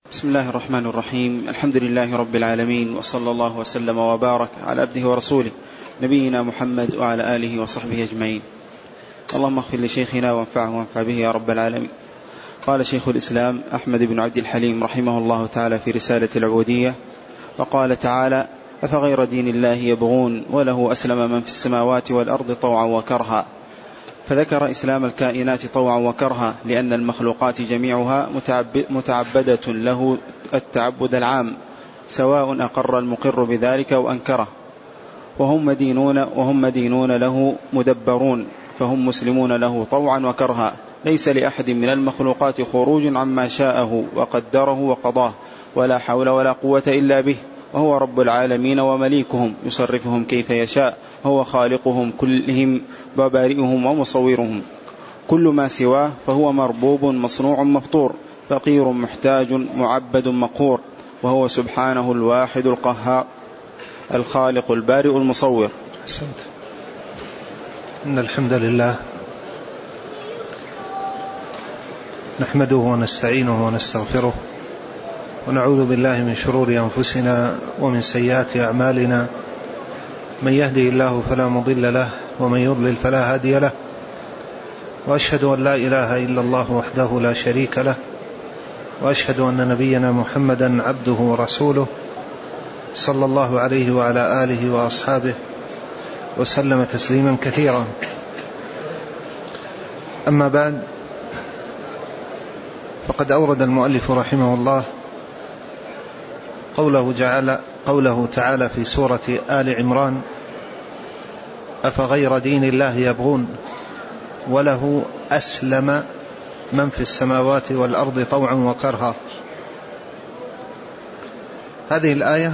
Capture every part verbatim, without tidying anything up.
بسم الله الرحمن الرحيم. الحمد لله رب العالمين، وصلى الله وسلم وبارك على عبده ورسوله نبينا محمد وعلى آله وصحبه أجمعين. اللهم اغفر لشيخنا وانفعه وانفع به يا رب العالمين. قال شيخ الإسلام أحمد بن عبد الحليم رحمه الله تعالى في رسالة العبودية، وقال تعالى: أفغير دين الله يبغون وله أسلم من في السماوات والأرض طوعا وكرها. فذكر إسلام الكائنات طوعا وكرها لأن المخلوقات جميعها متعبدة له التعبد العام، سواء أقر المقر بذلك أو أنكره، وهم مدينون, وهم مدينون له مدبرون، فهم مسلمون له طوعا وكرها. ليس لأحد من المخلوقات خروج عما شاءه وقدره وقضاه، ولا حول ولا قوة إلا به، وهو رب العالمين ومليكهم يصرفهم كيف يشاء، وهو خالقهم كلهم وبارئهم ومصورهم. كل ما سواه فهو مربوب مصنوع مفطور، فقير محتاج معبد مقهور، وهو سبحانه الواحد القهار الخالق البارئ المصور. إن الحمد لله نحمده ونستعينه ونستغفره، ونعوذ بالله من شرور أنفسنا ومن سيئات أعمالنا. من يهدي الله فلا مضل له، ومن يضلل فلا هادي له. وأشهد أن لا إله إلا الله وحده لا شريك له، وأشهد أن نبينا محمدا عبده ورسوله، صلى الله عليه وعلى آله وأصحابه وسلم تسليما كثيرا. أما بعد، فقد أورد المؤلف رحمه الله قوله تعالى, قوله تعالى في سورة آل عمران: أفغير دين الله يبغون وله أسلم من في السماوات والأرض طوعا وكرها. هذه الآية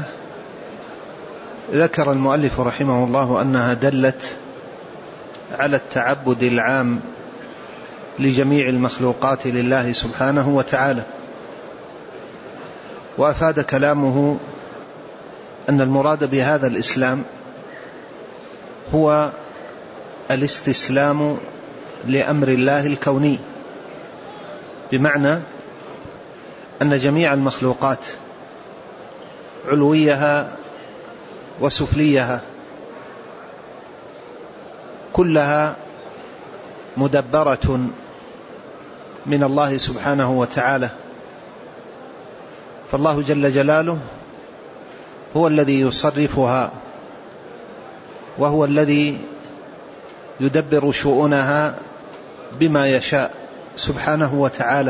ذكر المؤلف رحمه الله أنها دلت على التعبد العام لجميع المخلوقات لله سبحانه وتعالى، وأفاد كلامه أن المراد بهذا الإسلام هو الاستسلام لأمر الله الكوني، بمعنى أن جميع المخلوقات علويها وسفليها كلها مدبرة من الله سبحانه وتعالى. فالله جل جلاله هو الذي يصرفها، وهو الذي يدبر شؤونها بما يشاء سبحانه وتعالى.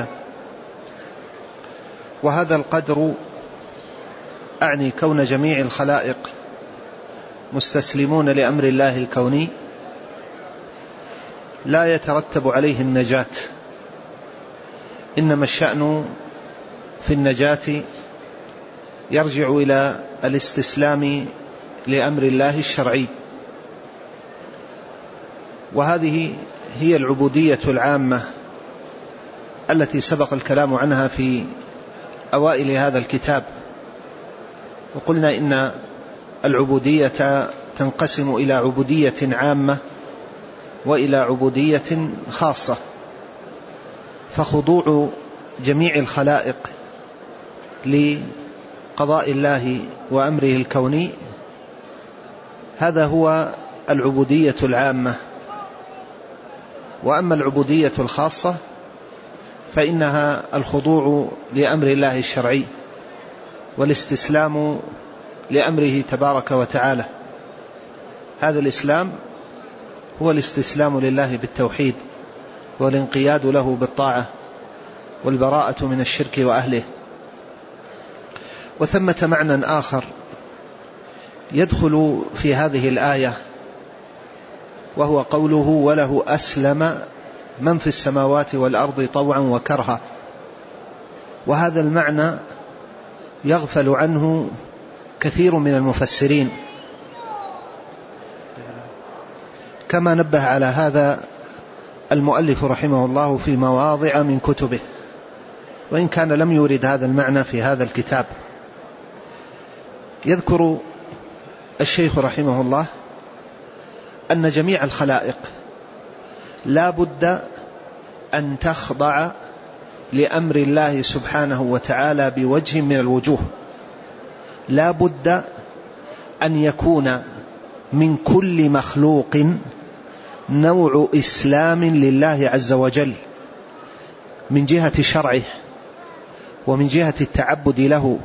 وهذا القدر أعني كون جميع الخلائق مستسلمون لأمر الله الكوني لا يترتب عليه النجاة، إنما الشأن في النجاة يرجع إلى الاستسلام لأمر الله الشرعي. وهذه هي العبودية العامة التي سبق الكلام عنها في أوائل هذا الكتاب، وقلنا إن العبودية تنقسم إلى عبودية عامة وإلى عبودية خاصة. فخضوع جميع الخلائق لقضاء الله وأمره الكوني هذا هو العبودية العامة. وأما العبودية الخاصة فإنها الخضوع لأمر الله الشرعي والاستسلام لأمره تبارك وتعالى. هذا الإسلام هو الاستسلام لله بالتوحيد، والانقياد له بالطاعة، والبراءة من الشرك وأهله. وثمة معنى آخر يدخل في هذه الآية، وهو قوله: وله أسلم من في السماوات والأرض طوعا وكرها. وهذا المعنى يغفل عنه كثير من المفسرين، كما نبه على هذا المؤلف رحمه الله في مواضع من كتبه، وإن كان لم يورد هذا المعنى في هذا الكتاب. يذكر الشيخ رحمه الله أن جميع الخلائق لا بد أن تخضع لأمر الله سبحانه وتعالى بوجه من الوجوه. لا بد أن يكون من كل مخلوق نوع إسلام لله عز وجل من جهة شرعه ومن جهة التعبد له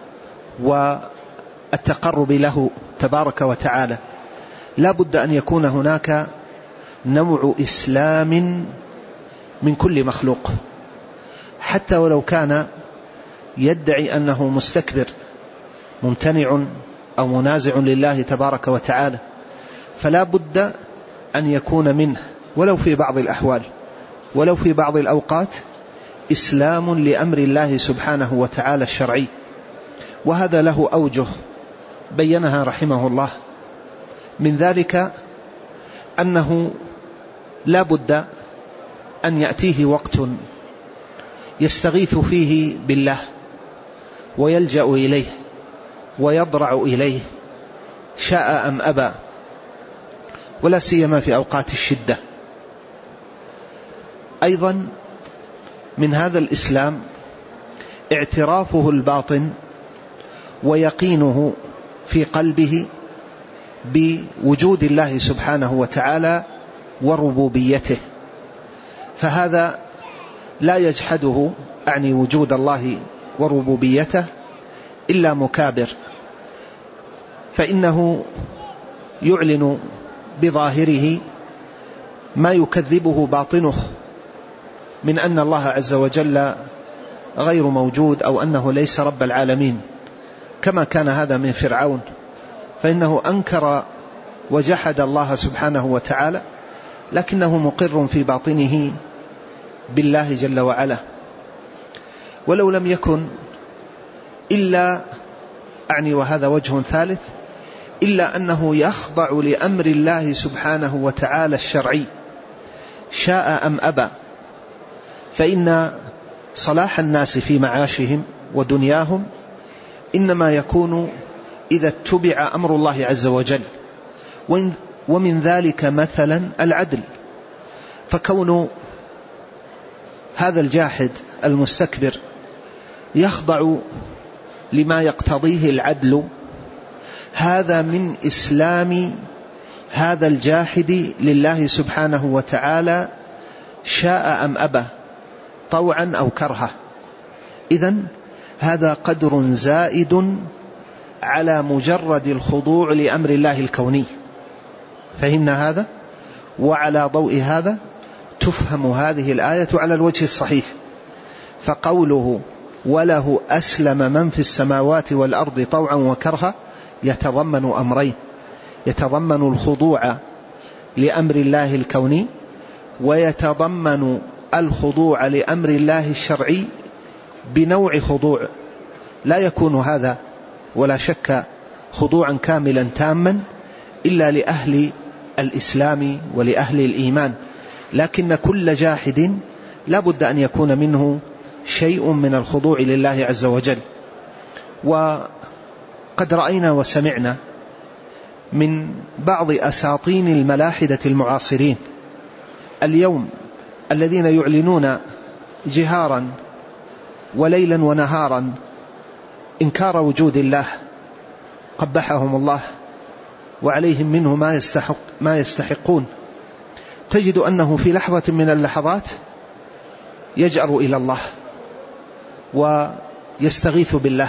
والتقرب له تبارك وتعالى. لا بد أن يكون هناك نوع إسلام من كل مخلوق، حتى ولو كان يدعي أنه مستكبر ممتنع أو منازع لله تبارك وتعالى، فلا بد أن يكون منه ولو في بعض الأحوال ولو في بعض الأوقات إسلام لأمر الله سبحانه وتعالى الشرعي. وهذا له أوجه بينها رحمه الله. من ذلك أنه لا بد أن يأتيه وقت يستغيث فيه بالله ويلجأ إليه ويضرع إليه شاء أم أبى، ولا سيما في أوقات الشدة. أيضا من هذا الإسلام اعترافه الباطن ويقينه في قلبه بوجود الله سبحانه وتعالى وربوبيته، فهذا لا يجحده أعني وجود الله وربوبيته إلا مكابر، فإنه يعلن بظاهره ما يكذبه باطنه من أن الله عز وجل غير موجود أو أنه ليس رب العالمين، كما كان هذا من فرعون، فإنه أنكر وجحد الله سبحانه وتعالى، لكنه مقر في باطنه بالله جل وعلا. ولو لم يكن إلا أعني وهذا وجه ثالث إلا أنه يخضع لأمر الله سبحانه وتعالى الشرعي شاء أم أبى، فإن صلاح الناس في معاشهم ودنياهم إنما يكون إذا اتبع أمر الله عز وجل، ومن ذلك مثلا العدل. فكون هذا الجاحد المستكبر يخضع لما يقتضيه العدل، هذا من إسلام هذا الجاحد لله سبحانه وتعالى شاء أم أبى، طوعا أو كرها. إذن هذا قدر زائد على مجرد الخضوع لأمر الله الكوني. فهمنا هذا؟ وعلى ضوء هذا تفهم هذه الآية على الوجه الصحيح. فقوله وله أسلم من في السماوات والأرض طوعا وكرها يتضمن أمرين: يتضمن الخضوع لأمر الله الكوني، ويتضمن الخضوع لأمر الله الشرعي بنوع خضوع لا يكون هذا ولا شك خضوعا كاملا تاما إلا لأهل الإسلام ولأهل الإيمان، لكن كل جاحد لا بد أن يكون منه شيء من الخضوع لله عز وجل. وقد رأينا وسمعنا من بعض أساطين الملاحدة المعاصرين اليوم الذين يعلنون جهارا وليلا ونهارا إنكار وجود الله، قبحهم الله وعليهم منه ما يستحق ما يستحقون. تجد أنه في لحظة من اللحظات يجأر إلى الله ويستغيث بالله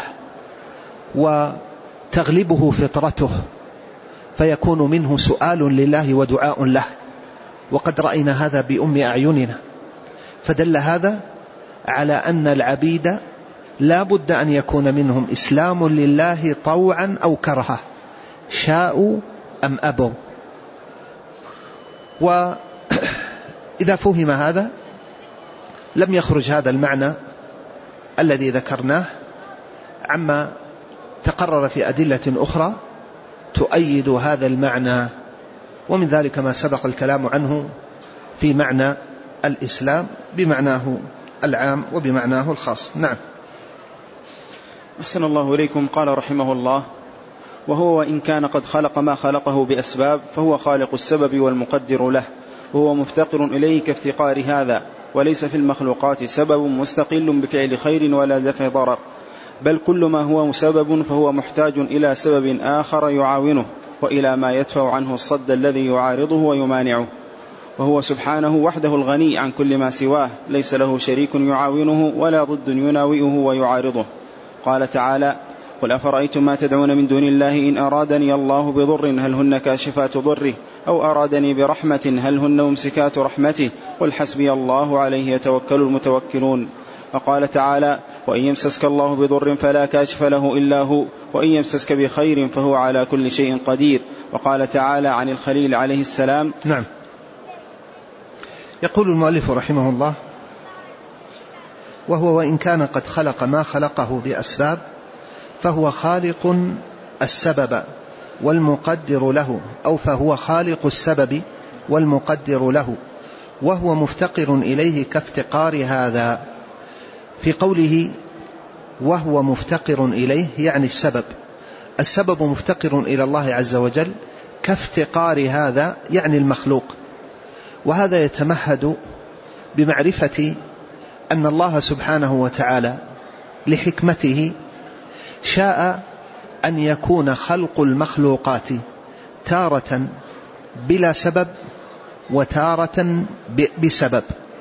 وتغلبه فطرته، فيكون منه سؤال لله ودعاء له، وقد رأينا هذا بأم أعيننا. فدل هذا على أن العبيد لا بد أن يكون منهم إسلام لله طوعا أو كرها، شاءوا أم أبوا. وإذا فهم هذا لم يخرج هذا المعنى الذي ذكرناه عما تقرر في أدلة أخرى تؤيد هذا المعنى، ومن ذلك ما سبق الكلام عنه في معنى الإسلام بمعناه العام وبمعناه الخاص. نعم. أحسن الله إليكم. قال رحمه الله: وهو وإن كان قد خلق ما خلقه بأسباب فهو خالق السبب والمقدر له، وهو مفتقر إليه كافتقار هذا، وليس في المخلوقات سبب مستقل بفعل خير ولا دفع ضرر، بل كل ما هو مسبب فهو محتاج إلى سبب آخر يعاونه وإلى ما يدفع عنه الصد الذي يعارضه ويمانعه، وهو سبحانه وحده الغني عن كل ما سواه، ليس له شريك يعاونه ولا ضد يناوئه ويعارضه. قال تعالى: قل أفرأيتم ما تدعون من دون الله إن أرادني الله بضر هل هن كاشفات ضره أو أرادني برحمة هل هن ممسكات رحمته قل حسبي الله عليه يتوكل المتوكلون. وقال تعالى: وإن يمسسك الله بضر فلا كاشف له إلا هو وإن يمسسك بخير فهو على كل شيء قدير. وقال تعالى عن الخليل عليه السلام: نعم. يقول المؤلف رحمه الله: وهو وإن كان قد خلق ما خلقه بأسباب فهو خالق السبب والمقدر له، أو فهو خالق السبب والمقدر له، وهو مفتقر إليه كافتقار هذا. في قوله وهو مفتقر إليه يعني السبب، السبب مفتقر إلى الله عز وجل كافتقار هذا يعني المخلوق. وهذا يتمهد بمعرفة أن الله سبحانه وتعالى لحكمته شاء أن يكون خلق المخلوقات تارة بلا سبب وتارة بسبب.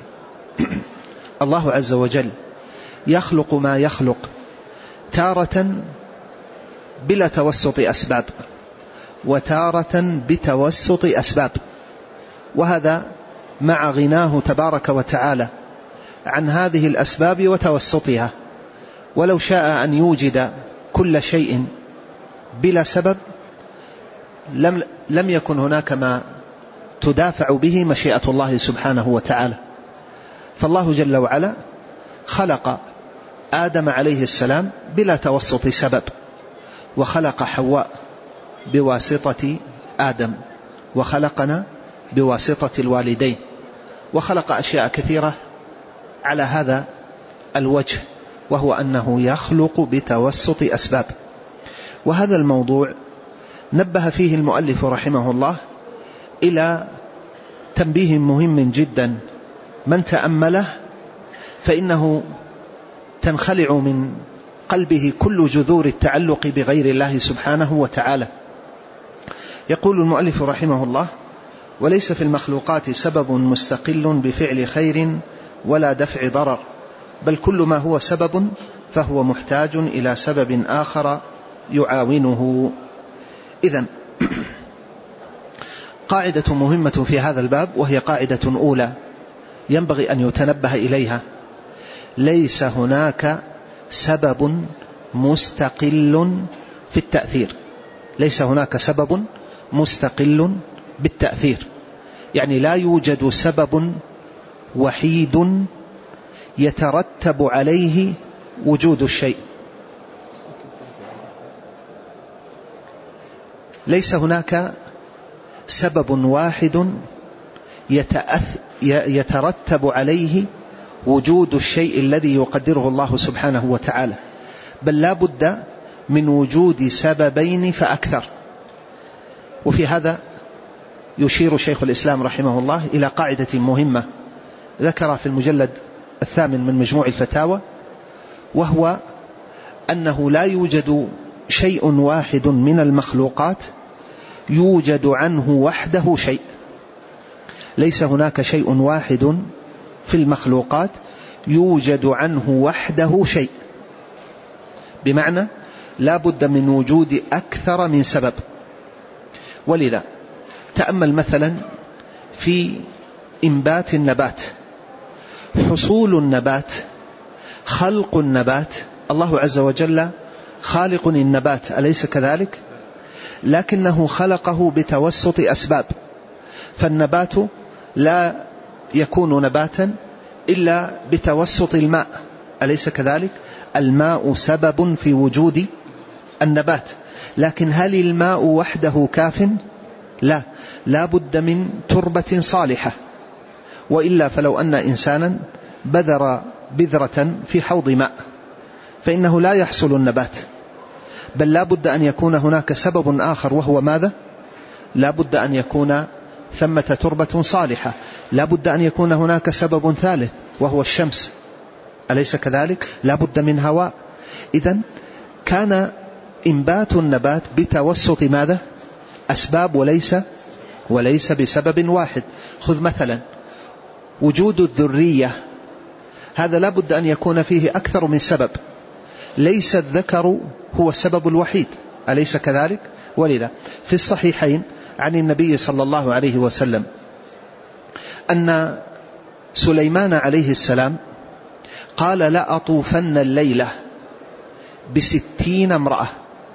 الله عز وجل يخلق ما يخلق تارة بلا توسط أسباب وتارة بتوسط أسباب، وهذا مع غناه تبارك وتعالى عن هذه الأسباب وتوسطها. ولو شاء أن يوجد كل شيء بلا سبب لم, لم يكن هناك ما تدافع به مشيئة الله سبحانه وتعالى. فالله جل وعلا خلق آدم عليه السلام بلا توسط سبب، وخلق حواء بواسطة آدم، وخلقنا بواسطة الوالدين، وخلق أشياء كثيرة على هذا الوجه، وهو أنه يخلق بتوسط أسباب. وهذا الموضوع نبه فيه المؤلف رحمه الله إلى تنبيه مهم جدا، من تأمله فإنه تنخلع من قلبه كل جذور التعلق بغير الله سبحانه وتعالى. يقول المؤلف رحمه الله: وليس في المخلوقات سبب مستقل بفعل خير ولا دفع ضرر، بل كل ما هو سبب فهو محتاج إلى سبب آخر يعاونه. إذن قاعدة مهمة في هذا الباب، وهي قاعدة أولى ينبغي أن يتنبه إليها: ليس هناك سبب مستقل في التأثير، ليس هناك سبب مستقل بالتأثير، يعني لا يوجد سبب وحيد يترتب عليه وجود الشيء. ليس هناك سبب واحد يترتب عليه وجود الشيء الذي يقدره الله سبحانه وتعالى، بل لا بد من وجود سببين فأكثر. وفي هذا يشير شيخ الإسلام رحمه الله إلى قاعدة مهمة ذكر في المجلد الثامن من مجموع الفتاوى، وهو أنه لا يوجد شيء واحد من المخلوقات يوجد عنه وحده شيء. ليس هناك شيء واحد في المخلوقات يوجد عنه وحده شيء، بمعنى لا بد من وجود أكثر من سبب. ولذا تأمل مثلا في إنبات النبات، حصول النبات، خلق النبات، الله عز وجل خالق النبات أليس كذلك؟ لكنه خلقه بتوسط أسباب، فالنبات لا يكون نباتا إلا بتوسط الماء أليس كذلك؟ الماء سبب في وجود النبات، لكن هل الماء وحده كاف؟ لا، لا بد من تربة صالحة، وإلا فلو أن إنسانا بذر بذرة في حوض ماء فإنه لا يحصل النبات، بل لا بد أن يكون هناك سبب آخر، وهو ماذا؟ لا بد أن يكون ثمة تربة صالحة، لا بد أن يكون هناك سبب ثالث، وهو الشمس، أليس كذلك؟ لا بد من هواء. إذن كان إنبات النبات بتوسط ماذا؟ أسباب وليس وليس بسبب واحد. خذ مثلا وجود الذرية، هذا لا بد أن يكون فيه أكثر من سبب، ليس الذكر هو السبب الوحيد، أليس كذلك؟ ولذا في الصحيحين عن النبي صلى الله عليه وسلم أن سليمان عليه السلام قال: لا أطوفن الليلة بستين امرأة،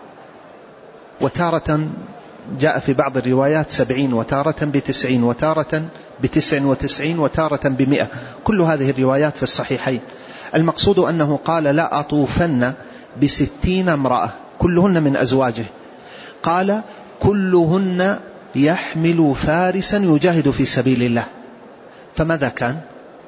وتارة جاء في بعض الروايات سبعين، وتارة بتسعين، وتارة بتسع وتسعين، وتارة بمئة، كل هذه الروايات في الصحيحين. المقصود أنه قال: لا أطوفن بستين امرأة كلهن من أزواجه، قال: كلهن يحمل فارسا يجاهد في سبيل الله. فماذا كان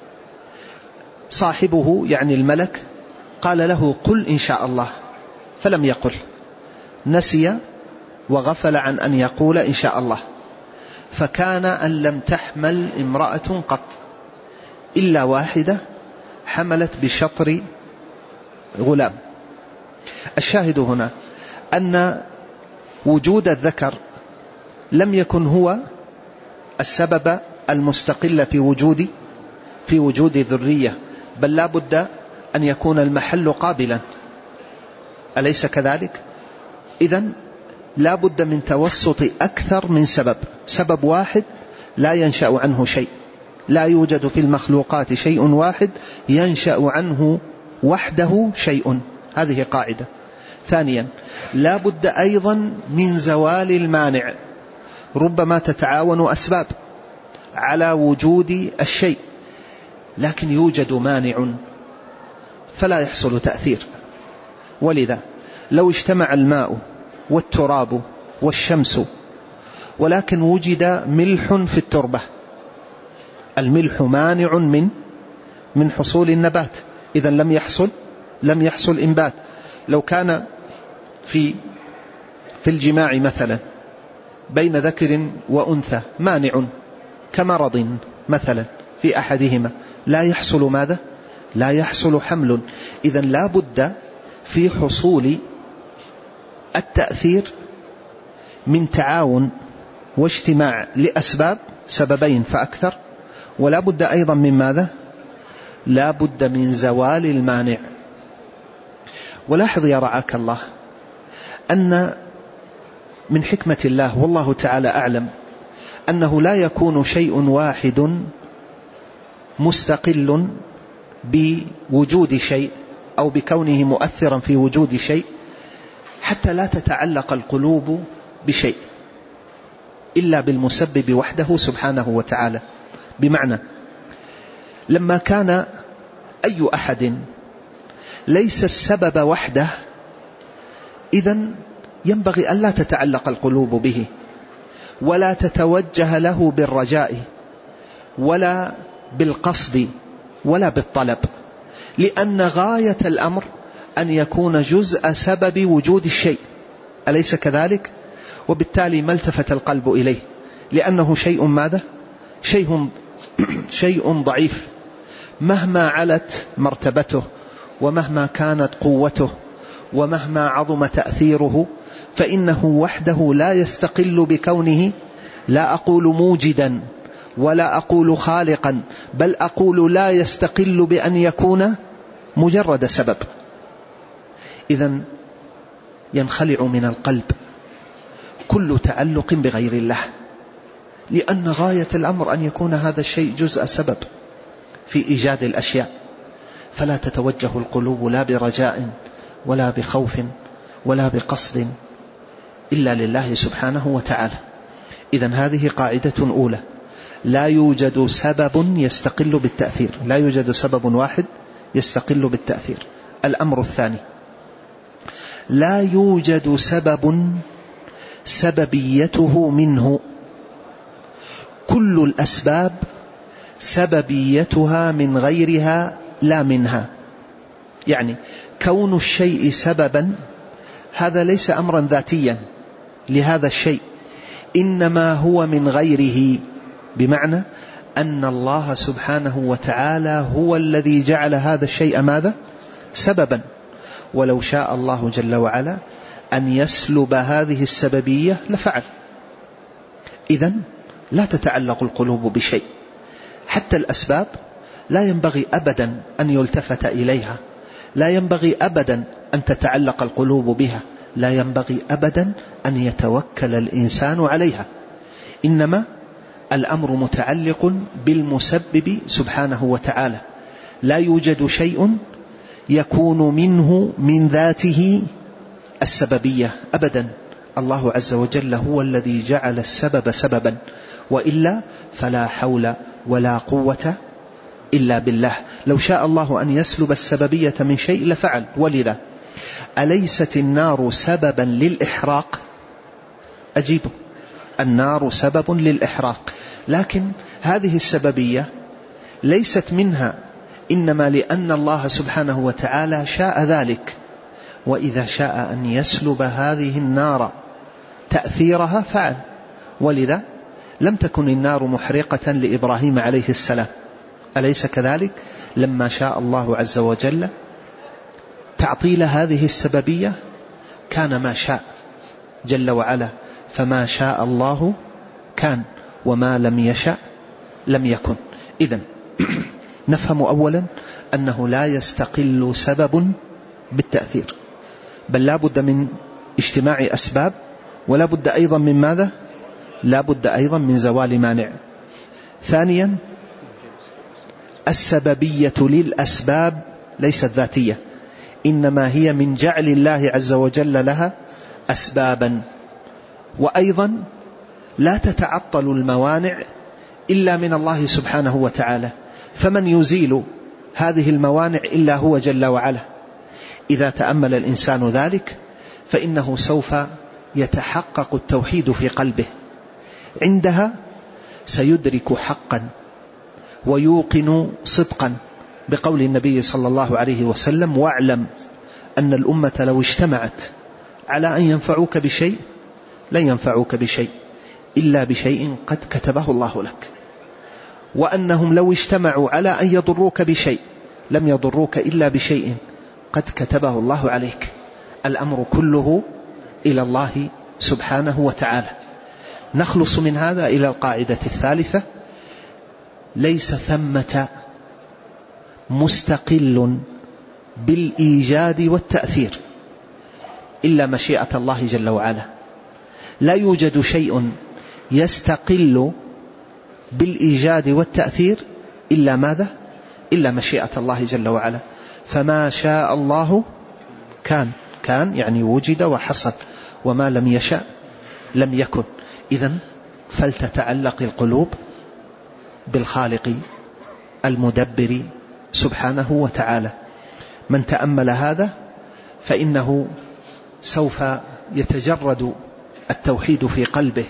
صاحبه يعني الملك؟ قال له: قل إن شاء الله، فلم يقل، نسي وغفل عن أن يقول إن شاء الله. فكان أن لم تحمل امرأة قط إلا واحدة حملت بشطر غلام. الشاهد هنا أن وجود الذكر لم يكن هو السبب المستقل في وجود في وجود ذرية، بل لا بد أن يكون المحل قابلا، أليس كذلك؟ إذن لا بد من توسط أكثر من سبب، سبب واحد لا ينشأ عنه شيء، لا يوجد في المخلوقات شيء واحد ينشأ عنه وحده شيء، هذه قاعدة. ثانيا لا بد أيضا من زوال المانع، ربما تتعاون أسباب على وجود الشيء لكن يوجد مانع فلا يحصل تأثير. ولذا لو اجتمع الماء والتراب والشمس ولكن وجد ملح في التربة، الملح مانع من من حصول النبات، إذن لم يحصل لم يحصل إنبات. لو كان في في الجماع مثلا بين ذكر وأنثى مانع كمرض مثلا في أحدهما، لا يحصل ماذا؟ لا يحصل حمل. إذن لا بد في حصول التأثير من تعاون واجتماع لأسباب، سببين فأكثر، ولا بد أيضا من ماذا؟ لا بد من زوال المانع. ولاحظ يا رعاك الله أن من حكمة الله والله تعالى أعلم أنه لا يكون شيء واحد مستقل بوجود شيء أو بكونه مؤثرا في وجود شيء حتى لا تتعلق القلوب بشيء إلا بالمسبب وحده سبحانه وتعالى. بمعنى لما كان أي أحد ليس السبب وحده، إذن ينبغي ألا تتعلق القلوب به ولا تتوجه له بالرجاء ولا بالقصد ولا بالطلب، لأن غاية الأمر أن يكون جزء سبب وجود الشيء، أليس كذلك؟ وبالتالي ما التفت القلب إليه لأنه شيء ماذا؟ شيء شيء ضعيف، مهما علت مرتبته ومهما كانت قوته ومهما عظم تأثيره فإنه وحده لا يستقل بكونه، لا أقول موجدا ولا أقول خالقا، بل أقول لا يستقل بأن يكون مجرد سبب. إذن ينخلع من القلب كل تعلق بغير الله، لأن غاية الأمر أن يكون هذا الشيء جزء سبب في إيجاد الأشياء، فلا تتوجه القلوب لا برجاء ولا بخوف ولا بقصد إلا لله سبحانه وتعالى. إذن هذه قاعدة أولى، لا يوجد سبب يستقل بالتأثير، لا يوجد سبب واحد يستقل بالتأثير. الأمر الثاني، لا يوجد سبب سببيته منه، كل الأسباب سببيتها من غيرها لا منها. يعني كون الشيء سببا هذا ليس أمرا ذاتيا لهذا الشيء، إنما هو من غيره، بمعنى أن الله سبحانه وتعالى هو الذي جعل هذا الشيء ماذا؟ سببا. ولو شاء الله جل وعلا أن يسلب هذه السببية لفعل. إذن لا تتعلق القلوب بشيء، حتى الأسباب لا ينبغي أبدا أن يلتفت إليها، لا ينبغي أبدا أن تتعلق القلوب بها، لا ينبغي أبدا أن يتوكل الإنسان عليها. إنما الأمر متعلق بالمسبب سبحانه وتعالى. لا يوجد شيء يكون منه من ذاته السببية أبدا. الله عز وجل هو الذي جعل السبب سببا، وإلا فلا حول ولا قوة إلا بالله. لو شاء الله أن يسلب السببية من شيء لفعل. ولذا أليست النار سببا للإحراق؟ أجيب، النار سبب للإحراق، لكن هذه السببية ليست منها، إنما لأن الله سبحانه وتعالى شاء ذلك. وإذا شاء أن يسلب هذه النار تأثيرها فعل. ولذا لم تكن النار محرقة لإبراهيم عليه السلام، أليس كذلك؟ لما شاء الله عز وجل تعطيل هذه السببية كان ما شاء جل وعلا. فما شاء الله كان، وما لم يشاء لم يكن. إذن نفهم أولا أنه لا يستقل سبب بالتأثير، بل لا بد من اجتماع أسباب، ولا بد أيضا من ماذا؟ لا بد أيضا من زوال مانع. ثانيا السببية للأسباب ليست ذاتية، إنما هي من جعل الله عز وجل لها أسبابا. وأيضا لا تتعطل الموانع إلا من الله سبحانه وتعالى، فمن يزيل هذه الموانع إلا هو جل وعلا. إذا تأمل الإنسان ذلك فإنه سوف يتحقق التوحيد في قلبه، عندها سيدرك حقا ويوقن صدقا بقول النبي صلى الله عليه وسلم: واعلم أن الأمة لو اجتمعت على أن ينفعوك بشيء لن ينفعوك بشيء إلا بشيء قد كتبه الله لك، وأنهم لو اجتمعوا على أن يضروك بشيء لم يضروك إلا بشيء قد كتبه الله عليك. الأمر كله إلى الله سبحانه وتعالى. نخلص من هذا إلى القاعدة الثالثة: ليس ثمة مستقل بالإيجاد والتأثير إلا مشيئة الله جل وعلا. لا يوجد شيء يستقل بالإيجاد والتأثير إلا ماذا؟ إلا مشيئة الله جل وعلا. فما شاء الله كان، كان يعني وجد وحصل، وما لم يشاء لم يكن. إذن فلتتعلق القلوب بالخالق المدبر سبحانه وتعالى. من تأمل هذا فإنه سوف يتجرد التوحيد في قلبه،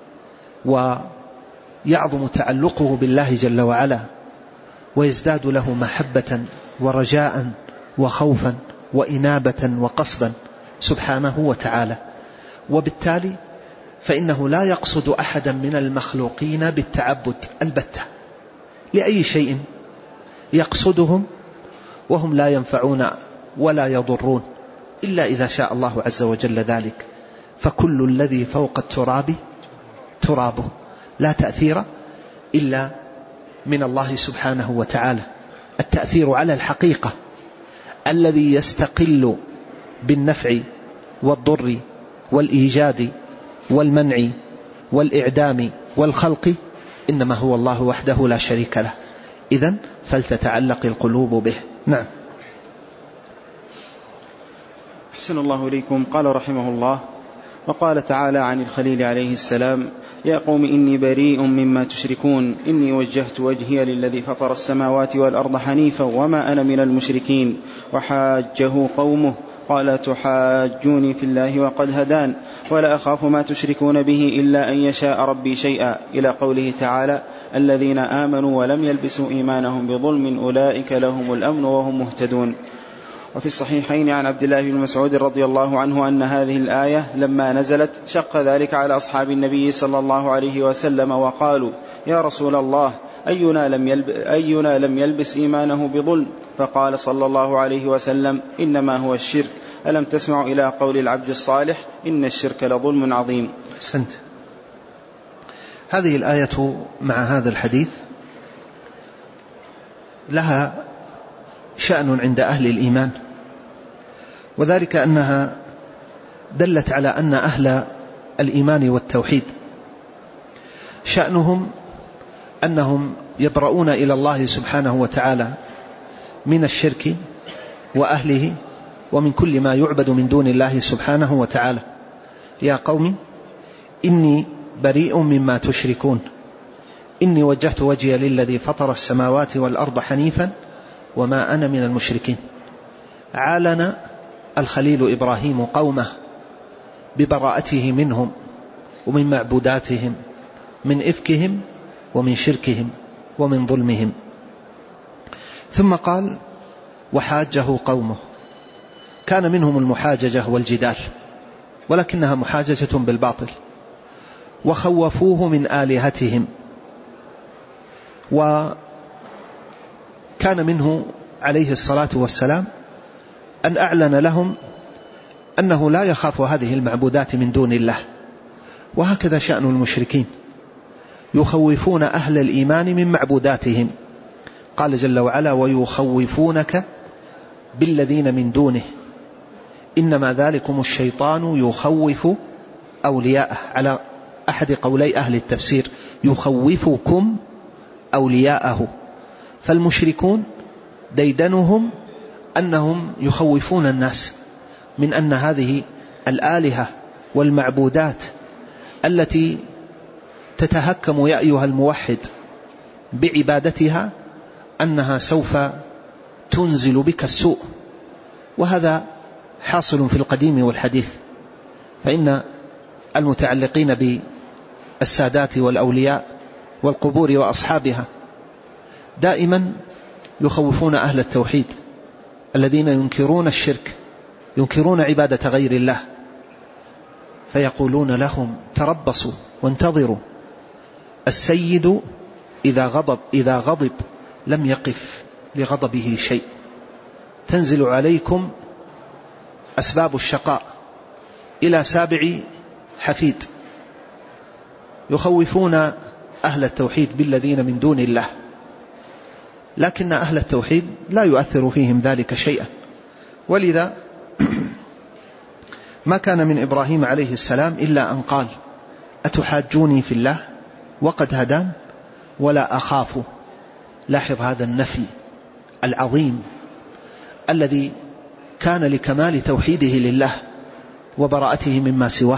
ويعظم تعلقه بالله جل وعلا، ويزداد له محبة ورجاء وخوفا وإنابة وقصدا سبحانه وتعالى. وبالتالي فإنه لا يقصد أحدا من المخلوقين بالتعبد البتة لأي شيء، يقصدهم وهم لا ينفعون ولا يضرون إلا إذا شاء الله عز وجل ذلك. فكل الذي فوق التراب ترابه، لا تأثير إلا من الله سبحانه وتعالى. التأثير على الحقيقة الذي يستقل بالنفع والضر والإيجاد والمنع والإعدام والخلق إنما هو الله وحده لا شريك له. إذن فلتتعلق القلوب به. نعم. أحسن الله إليكم. قال رحمه الله: وقال تعالى عن الخليل عليه السلام: يا قوم إني بريء مما تشركون إني وجهت وجهي للذي فطر السماوات والأرض حنيفا وما أنا من المشركين. وحاجه قومه قال: تحاجوني في الله وقد هدان ولا أخاف ما تشركون به إلا أن يشاء ربي شيئا، إلى قوله تعالى: الذين آمنوا ولم يلبسوا إيمانهم بظلم أولئك لهم الأمن وهم مهتدون. وفي الصحيحين عن عبد الله بن مسعود رضي الله عنه أن هذه الآية لما نزلت شق ذلك على أصحاب النبي صلى الله عليه وسلم، وقالوا: يا رسول الله، أينا لم, يلب أينا لم يلبس إيمانه بظلم؟ فقال صلى الله عليه وسلم: إنما هو الشرك. ألم تسمع إلى قول العبد الصالح: إن الشرك لظلم عظيم. سنت. هذه الآية مع هذا الحديث لها شأن عند أهل الإيمان، وذلك أنها دلت على أن أهل الإيمان والتوحيد شأنهم أنهم يبرؤون إلى الله سبحانه وتعالى من الشرك وأهله ومن كل ما يعبد من دون الله سبحانه وتعالى. يا قوم إني بريء مما تشركون إني وجهت وجهي للذي فطر السماوات والأرض حنيفا وما أنا من المشركين. عالن الخليل إبراهيم قومه ببراءته منهم ومن معبوداتهم، من إفكهم ومن شركهم ومن ظلمهم. ثم قال: وحاجه قومه. كان منهم المحاججة والجدال، ولكنها محاججة بالباطل. وخوفوه من آلهتهم، وكان منه عليه الصلاة والسلام أن أعلن لهم أنه لا يخاف هذه المعبودات من دون الله. وهكذا شأن المشركين، يخوفون أهل الإيمان من معبوداتهم. قال جل وعلا: ويخوفونك بالذين من دونه إنما ذلكم الشيطان يخوف أولياءه. على أحد قولي أهل التفسير: يخوفكم أولياءه. فالمشركون ديدنهم أنهم يخوفون الناس من أن هذه الآلهة والمعبودات التي تتهكم يا أيها الموحد بعبادتها أنها سوف تنزل بك السوء. وهذا حاصل في القديم والحديث، فإن المتعلقين بالسادات والأولياء والقبور وأصحابها دائما يخوفون أهل التوحيد الذين ينكرون الشرك، ينكرون عبادة غير الله، فيقولون لهم: تربصوا وانتظروا، السيد إذا غضب إذا غضب لم يقف لغضبه شيء، تنزل عليكم أسباب الشقاء إلى سابع حفيد. يخوفون أهل التوحيد بالذين من دون الله، لكن أهل التوحيد لا يؤثر فيهم ذلك شيئا. ولذا ما كان من إبراهيم عليه السلام إلا أن قال: أتحاجوني في الله وقد هدان ولا أخاف. لاحظ هذا النفي العظيم الذي كان لكمال توحيده لله وبراءته مما سواه.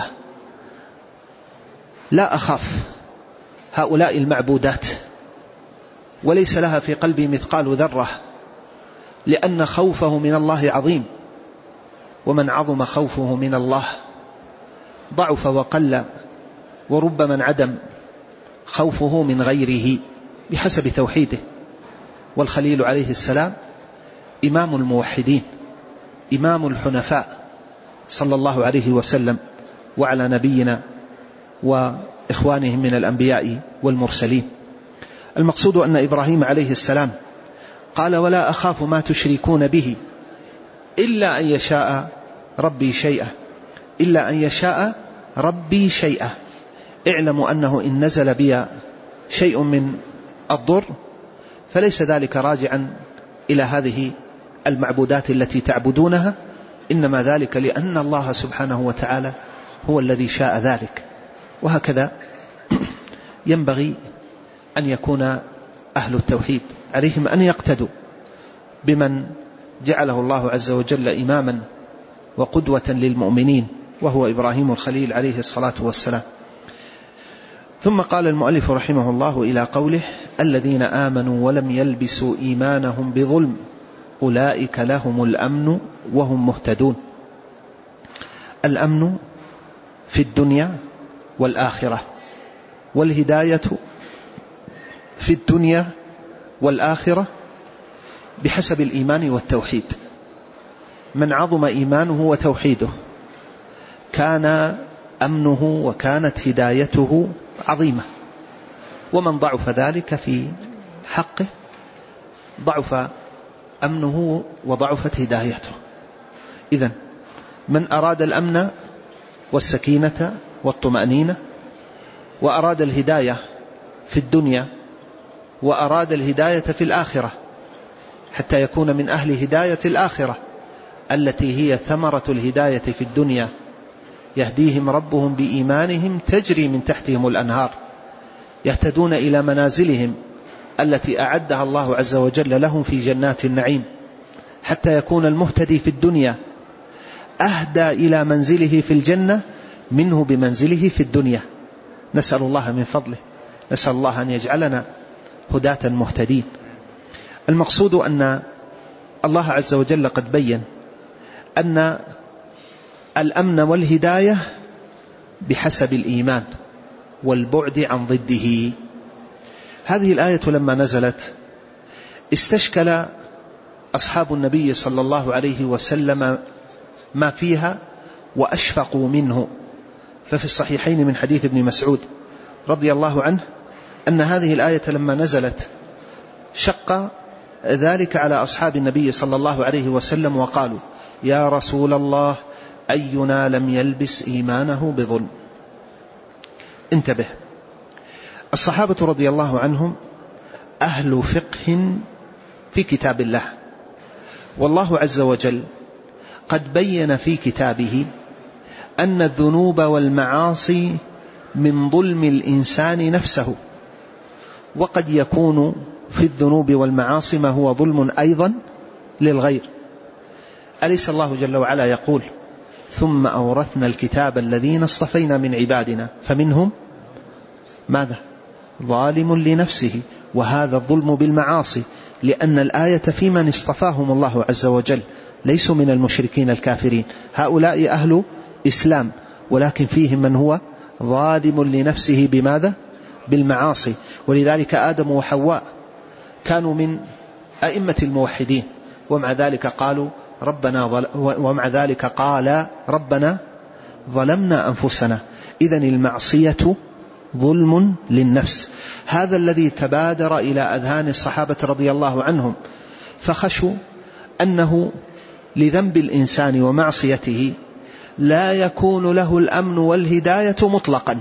لا أخاف هؤلاء المعبودات، وليس لها في قلبي مثقال ذرة، لأن خوفه من الله عظيم، ومن عظم خوفه من الله ضعف وقل، وربما انعدم خوفه من غيره بحسب توحيده. والخليل عليه السلام إمام الموحدين، إمام الحنفاء، صلى الله عليه وسلم وعلى نبينا وإخوانهم من الأنبياء والمرسلين. المقصود أن إبراهيم عليه السلام قال: ولا أخاف ما تشركون به إلا أن يشاء ربي شيئا إلا أن يشاء ربي شيئا. اعلموا أنه إن نزل بي شيء من الضر فليس ذلك راجعا إلى هذه المعبودات التي تعبدونها، إنما ذلك لأن الله سبحانه وتعالى هو الذي شاء ذلك. وهكذا ينبغي أن يكون أهل التوحيد، عليهم أن يقتدوا بمن جعله الله عز وجل إماما وقدوة للمؤمنين، وهو إبراهيم الخليل عليه الصلاة والسلام. ثم قال المؤلف رحمه الله إلى قوله: الذين آمنوا ولم يلبسوا إيمانهم بظلم أولئك لهم الأمن وهم مهتدون. الأمن في الدنيا والآخرة، والهداية في الدنيا والآخرة بحسب الإيمان والتوحيد. من عظم إيمانه وتوحيده كان أمنه وكانت هدايته عظيمة، ومن ضعف ذلك في حقه ضعف أمنه وضعفت هدايته. إذن من أراد الأمن والسكينة والطمأنينة وأراد الهداية في الدنيا وأراد الهداية في الآخرة حتى يكون من أهل هداية الآخرة التي هي ثمرة الهداية في الدنيا، يهديهم ربهم بإيمانهم تجري من تحتهم الأنهار، يهتدون إلى منازلهم التي أعدها الله عز وجل لهم في جنات النعيم، حتى يكون المهتدي في الدنيا أهدى إلى منزله في الجنة منه بمنزله في الدنيا. نسأل الله من فضله، نسأل الله أن يجعلنا هداة مهتدين. المقصود أن الله عز وجل قد بين أن الأمن والهداية بحسب الإيمان والبعد عن ضده. هذه الآية لما نزلت استشكل أصحاب النبي صلى الله عليه وسلم ما فيها وأشفقوا منه. ففي الصحيحين من حديث ابن مسعود رضي الله عنه أن هذه الآية لما نزلت شق ذلك على أصحاب النبي صلى الله عليه وسلم وقالوا: يا رسول الله، أينا لم يلبس إيمانه بظلم. انتبه، الصحابة رضي الله عنهم أهل فقه في كتاب الله، والله عز وجل قد بين في كتابه أن الذنوب والمعاصي من ظلم الإنسان نفسه، وقد يكون في الذنوب والمعاصي ما هو ظلم أيضا للغير. أليس الله جل وعلا يقول: ثم أورثنا الكتاب الذين اصطفينا من عبادنا فمنهم ماذا؟ ظالم لنفسه. وهذا الظلم بالمعاصي، لأن الآية في من اصطفاهم الله عز وجل، ليسوا من المشركين الكافرين، هؤلاء أهل إسلام، ولكن فيهم من هو ظالم لنفسه بماذا؟ بالمعاصي. ولذلك آدم وحواء كانوا من أئمة الموحدين، ومع ذلك قالوا ربنا ظل... ومع ذلك قال ربنا ظلمنا أنفسنا. إذن المعصية ظلم للنفس. هذا الذي تبادر إلى أذهان الصحابة رضي الله عنهم، فخشوا أنه لذنب الإنسان ومعصيته لا يكون له الأمن والهداية مطلقا،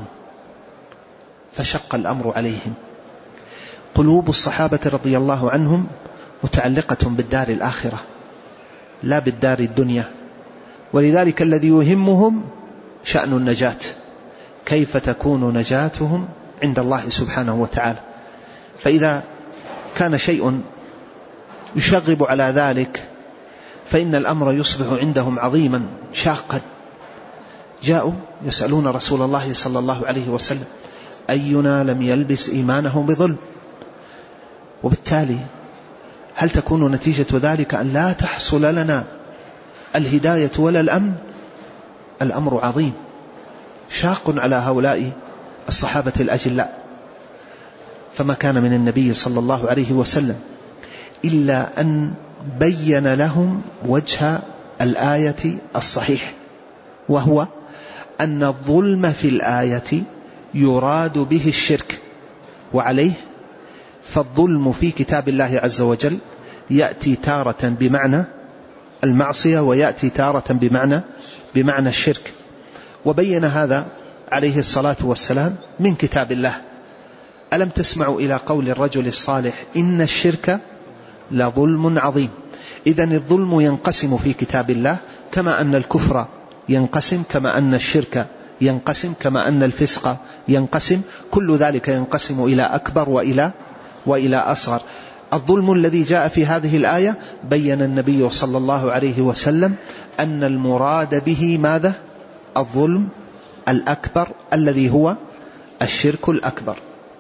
فشق الأمر عليهم. قلوب الصحابة رضي الله عنهم متعلقة بالدار الآخرة لا بالدار الدنيا، ولذلك الذي يهمهم شأن النجاة، كيف تكون نجاتهم عند الله سبحانه وتعالى. فإذا كان شيء يشغب على ذلك فإن الأمر يصبح عندهم عظيما شاقا. جاءوا يسألون رسول الله صلى الله عليه وسلم: أينا لم يلبس إيمانه بظلم؟ وبالتالي هل تكون نتيجة ذلك أن لا تحصل لنا الهداية ولا الأمن؟ الأمر عظيم شاق على هؤلاء الصحابة الأجلاء. فما كان من النبي صلى الله عليه وسلم إلا أن بين لهم وجه الآية الصحيح، وهو أن الظلم في الآية يراد به الشرك، وعليه فالظلم في كتاب الله عز وجل يأتي تارة بمعنى المعصية ويأتي تارة بمعنى بمعنى الشرك. وبين هذا عليه الصلاة والسلام من كتاب الله. ألم تسمعوا إلى قول الرجل الصالح: إن الشرك لظلم عظيم. إذن الظلم ينقسم في كتاب الله، كما أن الكفر ينقسم، كما أن الشرك ينقسم، كما أن الفسق ينقسم، كل ذلك ينقسم إلى أكبر وإلى وإلى أصغر. الظلم الذي جاء في هذه الآية بين النبي صلى الله عليه وسلم أن المراد به ماذا؟ الظلم الأكبر الذي هو الشرك الأكبر.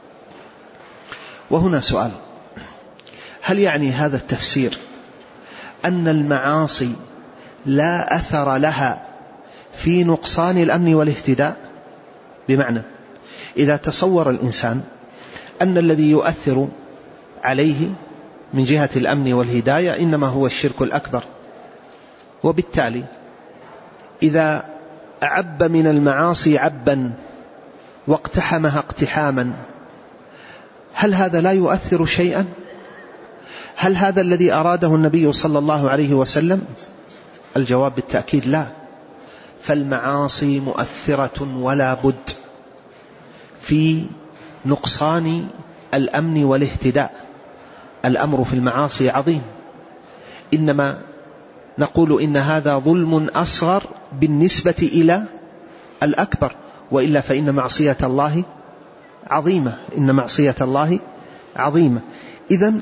وهنا سؤال: هل يعني هذا التفسير أن المعاصي لا أثر لها في نقصان الأمن والاهتداء؟ بمعنى إذا تصور الإنسان أن الذي يؤثر عليه من جهة الأمن والهداية إنما هو الشرك الأكبر، وبالتالي إذا أعب من المعاصي عبا واقتحمها اقتحاما، هل هذا لا يؤثر شيئا؟ هل هذا الذي أراده النبي صلى الله عليه وسلم؟ الجواب بالتأكيد لا. فالمعاصي مؤثرة ولا بد في نقصان الأمن والاهتداء. الأمر في المعاصي عظيم، إنما نقول إن هذا ظلم أصغر بالنسبة إلى الأكبر، وإلا فإن معصية الله عظيمة، إن معصية الله عظيمة. إذن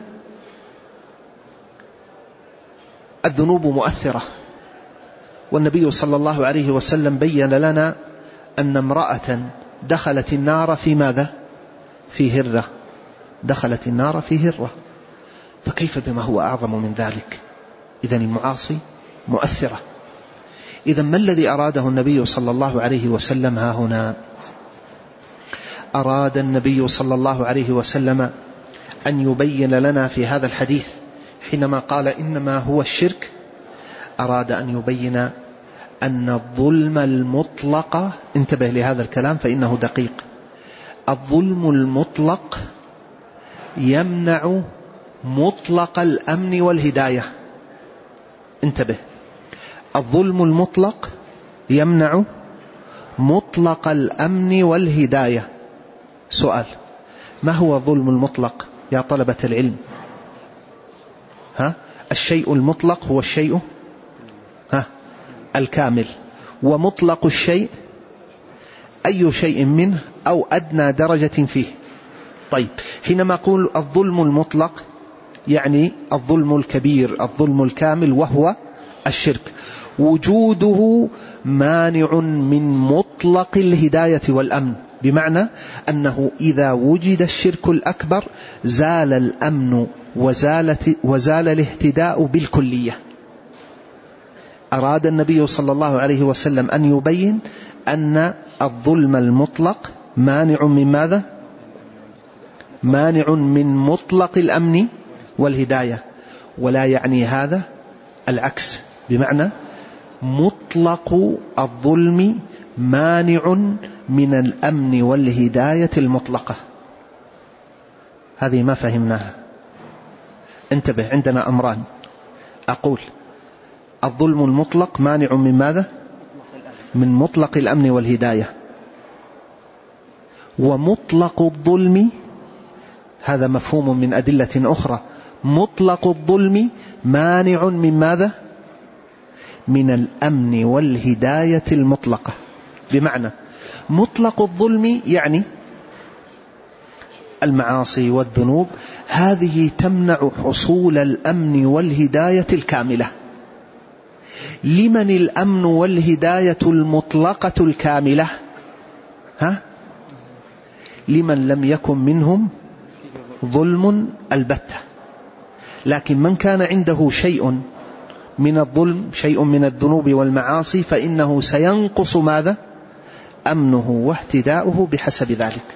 الذنوب مؤثرة، والنبي صلى الله عليه وسلم بين لنا أن امرأة دخلت النار في ماذا؟ في هرة، دخلت النار في هرة، فكيف بما هو أعظم من ذلك؟ إذن المعاصي مؤثرة. إذن ما الذي أراده النبي صلى الله عليه وسلم ها هنا؟ أراد النبي صلى الله عليه وسلم أن يبين لنا في هذا الحديث حينما قال إنما هو الشرك، أراد أن يبين أن الظلم المطلق، انتبه لهذا الكلام فإنه دقيق، الظلم المطلق يمنع مطلق الأمن والهداية. انتبه، الظلم المطلق يمنع مطلق الأمن والهداية. سؤال: ما هو الظلم المطلق يا طلبة العلم؟ ها؟ الشيء المطلق هو الشيء ها الكامل، ومطلق الشيء أي شيء منه أو أدنى درجة فيه. طيب، حينما أقول الظلم المطلق يعني الظلم الكبير، الظلم الكامل، وهو الشرك، وجوده مانع من مطلق الهداية والأمن، بمعنى أنه إذا وجد الشرك الأكبر زال الأمن وزالت وزال الاهتداء بالكلية. أراد النبي صلى الله عليه وسلم أن يبين أن الظلم المطلق مانع من ماذا؟ مانع من مطلق الأمن والهداية، ولا يعني هذا العكس، بمعنى مطلق الظلم مانع من الأمن والهداية المطلقة. هذه ما فهمناها. انتبه، عندنا أمران، أقول الظلم المطلق مانع من ماذا؟ من مطلق الأمن والهداية، ومطلق الظلم هذا مفهوم من أدلة أخرى، مطلق الظلم مانع من ماذا؟ من الأمن والهداية المطلقة. بمعنى مطلق الظلم يعني المعاصي والذنوب، هذه تمنع حصول الأمن والهداية الكاملة. لمن الأمن والهداية المطلقة الكاملة؟ ها؟ لمن لم يكن منهم ظلم البتة. لكن من كان عنده شيء من الظلم، شيء من الذنوب والمعاصي، فإنه سينقص ماذا؟ أمنه واهتداؤه بحسب ذلك.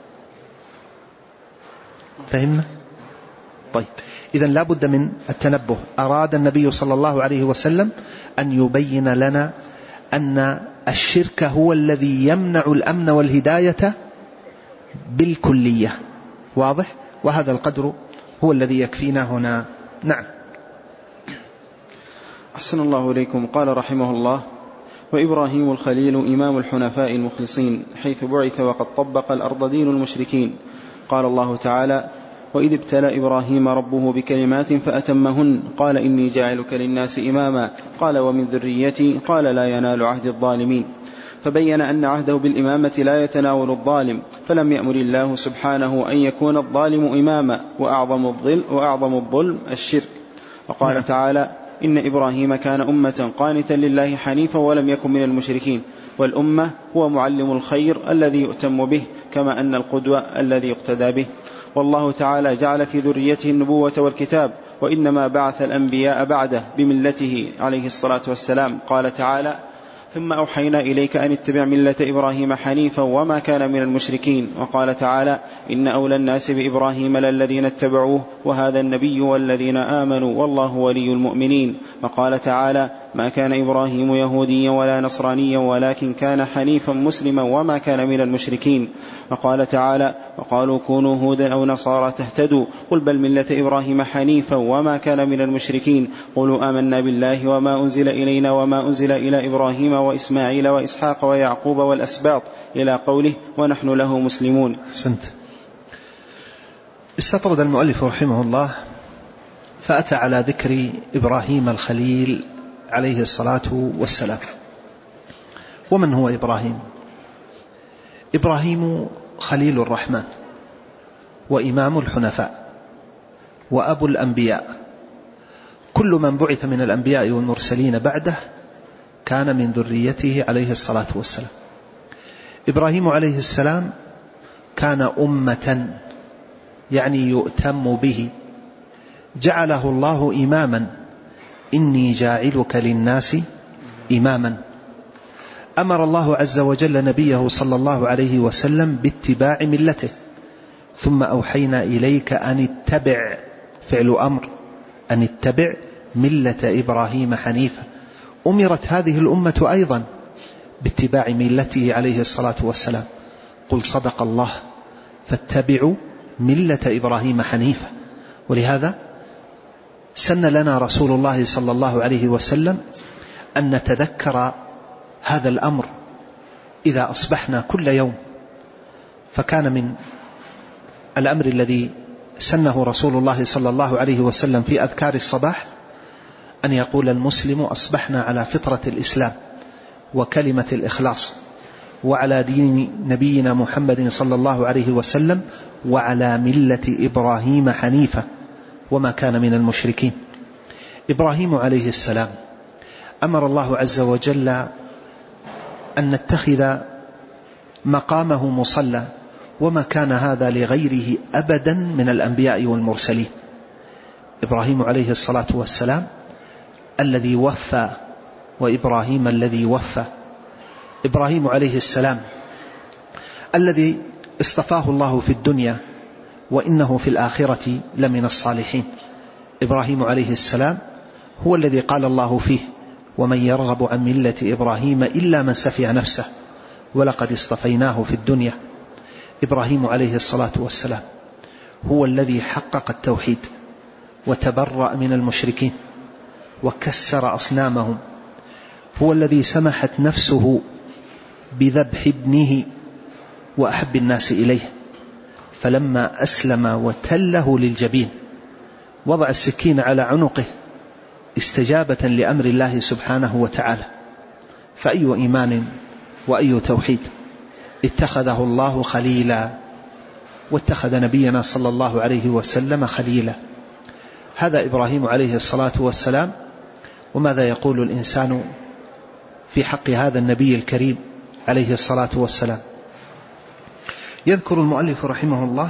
فهمنا؟ طيب، إذن لا بد من التنبه. أراد النبي صلى الله عليه وسلم أن يبين لنا أن الشرك هو الذي يمنع الأمن والهداية بالكلية. واضح؟ وهذا القدر هو الذي يكفينا هنا. نعم. أحسن الله إليكم. قال رحمه الله: وإبراهيم الخليل إمام الحنفاء المخلصين، حيث بعث وقد طبق الأرض دين المشركين. قال الله تعالى: وإذ ابتلى إبراهيم ربه بكلمات فأتمهن قال إني جاعلك للناس إماما قال ومن ذريتي قال لا ينال عهد الظالمين. فبين أن عهده بالإمامة لا يتناول الظالم، فلم يأمر الله سبحانه أن يكون الظالم إماما، وأعظم الظلم, وأعظم الظلم الشرك. وقال تعالى: إن إبراهيم كان أمة قانتا لله حنيفا ولم يكن من المشركين. والأمة هو معلم الخير الذي يؤتم به، كما أن القدوة الذي يقتدى به. والله تعالى جعل في ذريته النبوة والكتاب، وإنما بعث الأنبياء بعده بملته عليه الصلاة والسلام. قال تعالى: ثم أوحينا إليك أن اتبع ملة إبراهيم حنيفا وما كان من المشركين. وقال تعالى: إن أولى الناس بإبراهيم للذين اتبعوه وهذا النبي والذين آمنوا والله ولي المؤمنين. وقال تعالى: ما كان إبراهيم يهوديا ولا نصرانيا ولكن كان حنيفا مسلما وما كان من المشركين. وقال تعالى وقالوا كونوا هودا أو نصارى تهتدوا قل بل ملة إبراهيم حنيفا وما كان من المشركين قولوا آمنا بالله وما أنزل إلينا وما أنزل إلى إبراهيم وإسماعيل وإسحاق ويعقوب والأسباط إلى قوله ونحن له مسلمون. سنت. استطرد المؤلف رحمه الله فأتى على ذكر إبراهيم الخليل عليه الصلاة والسلام. ومن هو إبراهيم؟ إبراهيم خليل الرحمن وإمام الحنفاء وأبو الأنبياء. كل من بعث من الأنبياء والمرسلين بعده كان من ذريته عليه الصلاة والسلام. إبراهيم عليه السلام كان أمة، يعني يؤتم به، جعله الله إماما، إني جاعلك للناس إماما. أمر الله عز وجل نبيه صلى الله عليه وسلم باتباع ملته، ثم أوحينا إليك أن اتبع، فعل أمر، أن اتبع ملة إبراهيم حنيفا. أمرت هذه الأمة أيضا باتباع ملته عليه الصلاة والسلام. قل صدق الله فاتبعوا ملة إبراهيم حنيفا. ولهذا سن لنا رسول الله صلى الله عليه وسلم أن نتذكر هذا الأمر إذا أصبحنا كل يوم. فكان من الأمر الذي سنه رسول الله صلى الله عليه وسلم في أذكار الصباح أن يقول المسلم أصبحنا على فطرة الإسلام وكلمة الإخلاص وعلى دين نبينا محمد صلى الله عليه وسلم وعلى ملة إبراهيم حنيفة وما كان من المشركين. إبراهيم عليه السلام أمر الله عز وجل أن نتخذ مقامه مصلى، وما كان هذا لغيره أبدا من الأنبياء والمرسلين. إبراهيم عليه الصلاة والسلام الذي وفى، وإبراهيم الذي وفى. إبراهيم عليه السلام الذي اصطفاه الله في الدنيا وإنه في الآخرة لمن الصالحين. إبراهيم عليه السلام هو الذي قال الله فيه ومن يرغب عن ملة إبراهيم إلا من سفه نفسه ولقد اصطفيناه في الدنيا. إبراهيم عليه الصلاة والسلام هو الذي حقق التوحيد وتبرأ من المشركين وكسر أصنامهم. هو الذي سمحت نفسه بذبح ابنه وأحب الناس إليه، فلما أسلم وتله للجبين وضع السكين على عنقه استجابة لأمر الله سبحانه وتعالى. فأي إيمان وأي توحيد. اتخذه الله خليلا، واتخذ نبينا صلى الله عليه وسلم خليلا. هذا إبراهيم عليه الصلاة والسلام. وماذا يقول الإنسان في حق هذا النبي الكريم عليه الصلاة والسلام؟ يذكر المؤلف رحمه الله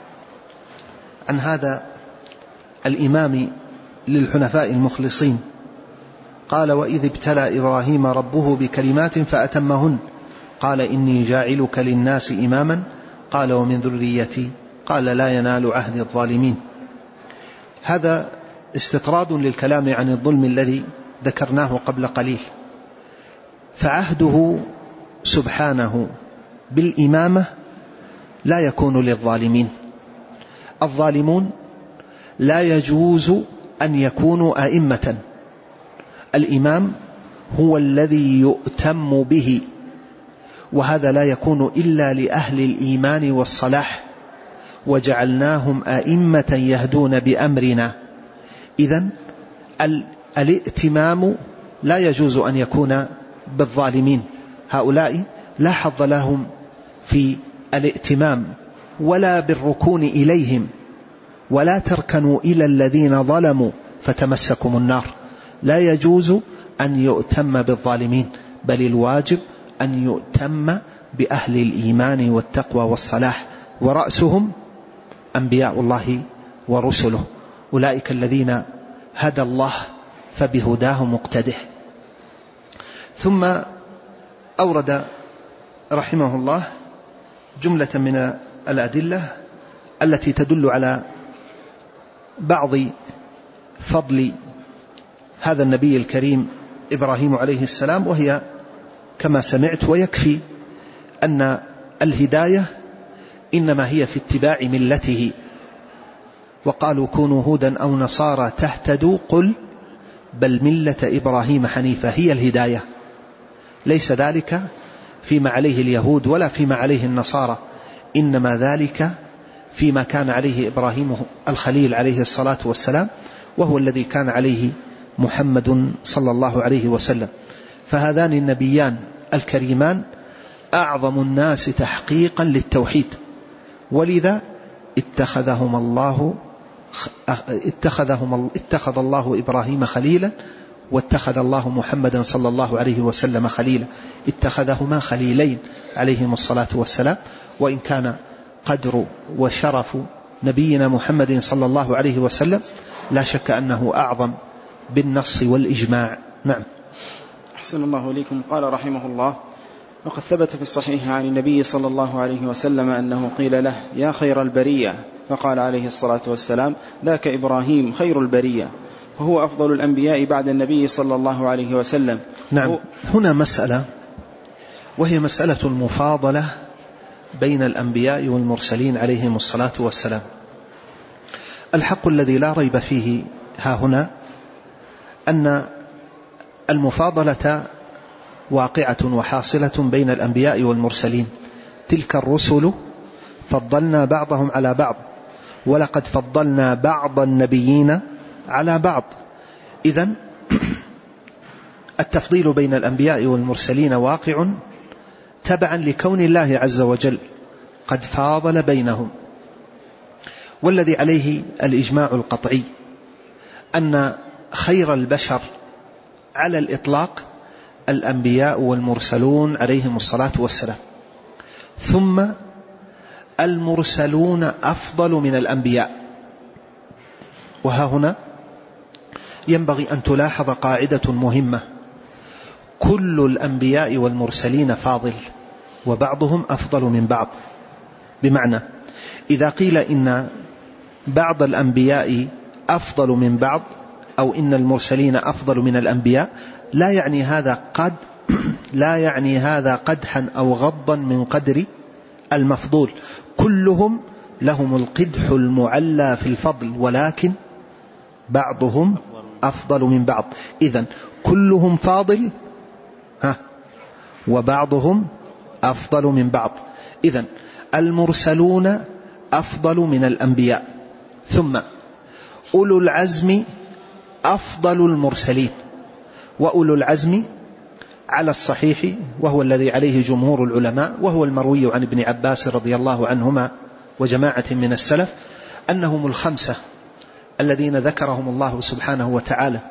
عن هذا الإمام للحنفاء المخلصين قال وإذ ابتلى إبراهيم ربه بكلمات فأتمهن قال إني جاعلك للناس إماما قال ومن ذريتي قال لا ينال عهد الظالمين. هذا استطراد للكلام عن الظلم الذي ذكرناه قبل قليل. فعهده سبحانه بالإمامة لا يكون للظالمين. الظالمون لا يجوز أن يكونوا أئمة. الإمام هو الذي يؤتم به، وهذا لا يكون إلا لأهل الإيمان والصلاح، وجعلناهم أئمة يهدون بأمرنا. إذن الائتمام لا يجوز أن يكون بالظالمين. هؤلاء لا حظ لهم في الائتمام ولا بالركون إليهم، ولا تركنوا إلى الذين ظلموا فتمسكم النار. لا يجوز أن يؤتم بالظالمين، بل الواجب أن يؤتم بأهل الإيمان والتقوى والصلاح، ورأسهم أنبياء الله ورسله. أولئك الذين هدى الله فبهداه مقتده. ثم أورد رحمه الله جملة من الأدلة التي تدل على بعض فضل هذا النبي الكريم إبراهيم عليه السلام، وهي كما سمعت. ويكفي أن الهداية إنما هي في اتباع ملته، وقالوا كونوا هودا أو نصارى تهتدوا قل بل ملة إبراهيم حنيفة، هي الهداية، ليس ذلك فيما عليه اليهود ولا فيما عليه النصارى، إنما ذلك فيما كان عليه إبراهيم الخليل عليه الصلاة والسلام، وهو الذي كان عليه محمد صلى الله عليه وسلم. فهذان النبيان الكريمان أعظم الناس تحقيقا للتوحيد، ولذا اتخذهم الله اتخذهم اتخذ الله إبراهيم خليلا، واتخذ الله محمدا صلى الله عليه وسلم خليلا، اتخذهما خليلين عليهم الصلاة والسلام. وإن كان قدر وشرف نبينا محمد صلى الله عليه وسلم لا شك أنه أعظم بالنص والإجماع. نعم. أحسن الله إليكم. قال رحمه الله: وقد ثبت في الصحيح عن النبي صلى الله عليه وسلم أنه قيل له: يا خير البرية، فقال عليه الصلاة والسلام: ذاك إبراهيم خير البرية، فهو أفضل الأنبياء بعد النبي صلى الله عليه وسلم. نعم. هنا مسألة، وهي مسألة المفاضلة بين الأنبياء والمرسلين عليهم الصلاة والسلام. الحق الذي لا ريب فيه ها هنا أن المفاضلة واقعة وحاصلة بين الأنبياء والمرسلين. تلك الرسل فضلنا بعضهم على بعض، ولقد فضلنا بعض النبيين على بعض. إذن التفضيل بين الأنبياء والمرسلين واقع تبعا لكون الله عز وجل قد فاضل بينهم. والذي عليه الإجماع القطعي أن خير البشر على الإطلاق الأنبياء والمرسلون عليهم الصلاة والسلام، ثم المرسلون أفضل من الأنبياء. وها هنا ينبغي أن تلاحظ قاعدة مهمة: كل الأنبياء والمرسلين فاضل، وبعضهم أفضل من بعض. بمعنى إذا قيل إن بعض الأنبياء أفضل من بعض، أو إن المرسلين أفضل من الأنبياء، لا يعني هذا قد لا يعني هذا قدحا أو غضا من قدر المفضول. كلهم لهم القدح المعلى في الفضل، ولكن بعضهم أفضل من بعض. إذن كلهم فاضل ها وبعضهم أفضل من بعض. إذن المرسلون أفضل من الأنبياء، ثم أولو العزم أفضل المرسلين. وأولو العزم على الصحيح، وهو الذي عليه جمهور العلماء، وهو المروي عن ابن عباس رضي الله عنهما وجماعة من السلف، أنهم الخمسة الذين ذكرهم الله سبحانه وتعالى،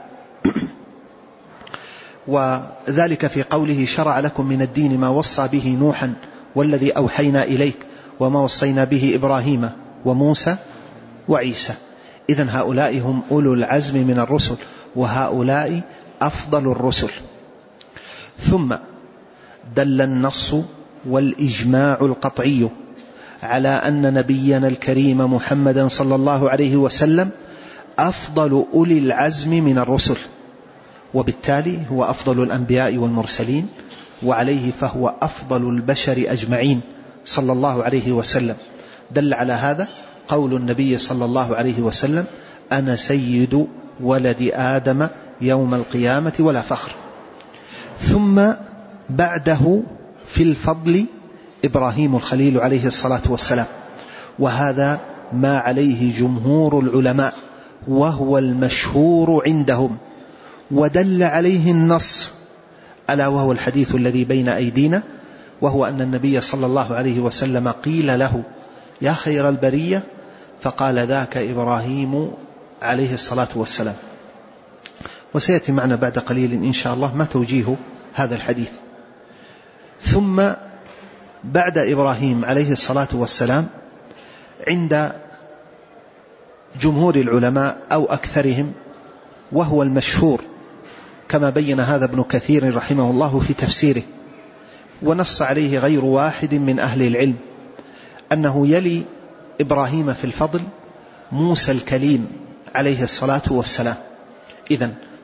وذلك في قوله: شرع لكم من الدين ما وصى به نوحا والذي أوحينا إليك وما وصينا به إبراهيم وموسى وعيسى. إذن هؤلاء هم أولو العزم من الرسل، وهؤلاء أفضل الرسل. ثم دل النص والإجماع القطعي على أن نبينا الكريم محمدا صلى الله عليه وسلم أفضل أولي العزم من الرسل، وبالتالي هو أفضل الأنبياء والمرسلين، وعليه فهو أفضل البشر أجمعين صلى الله عليه وسلم. دل على هذا قول النبي صلى الله عليه وسلم: أنا سيد ولد آدم يوم القيامة ولا فخر. ثم بعده في الفضل إبراهيم الخليل عليه الصلاة والسلام، وهذا ما عليه جمهور العلماء، وهو المشهور عندهم، ودل عليه النص، ألا وهو الحديث الذي بين أيدينا، وهو أن النبي صلى الله عليه وسلم قيل له: يا خير البرية، فقال: ذاك إبراهيم عليه الصلاة والسلام. وسيأتي معنا بعد قليل إن شاء الله ما توجيه هذا الحديث. ثم بعد إبراهيم عليه الصلاة والسلام عند جمهور العلماء أو أكثرهم، وهو المشهور كما بين هذا ابن كثير رحمه الله في تفسيره، ونص عليه غير واحد من أهل العلم، أنه يلي إبراهيم في الفضل موسى الكليم عليه الصلاة والسلام. إذن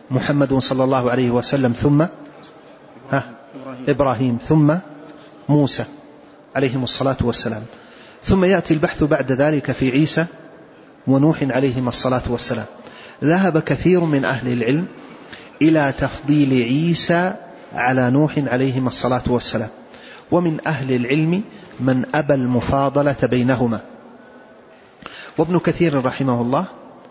محمد صلى الله عليه وسلم ثم ها إبراهيم ثم موسى عليهم الصلاة والسلام، ثم يأتي البحث بعد ذلك في عيسى ونوح عليهم الصلاة والسلام. ذهب كثير من أهل العلم إلى تفضيل عيسى على نوح عليهم الصلاة والسلام، ومن أهل العلم من أبى المفاضلة بينهما. وابن كثير رحمه الله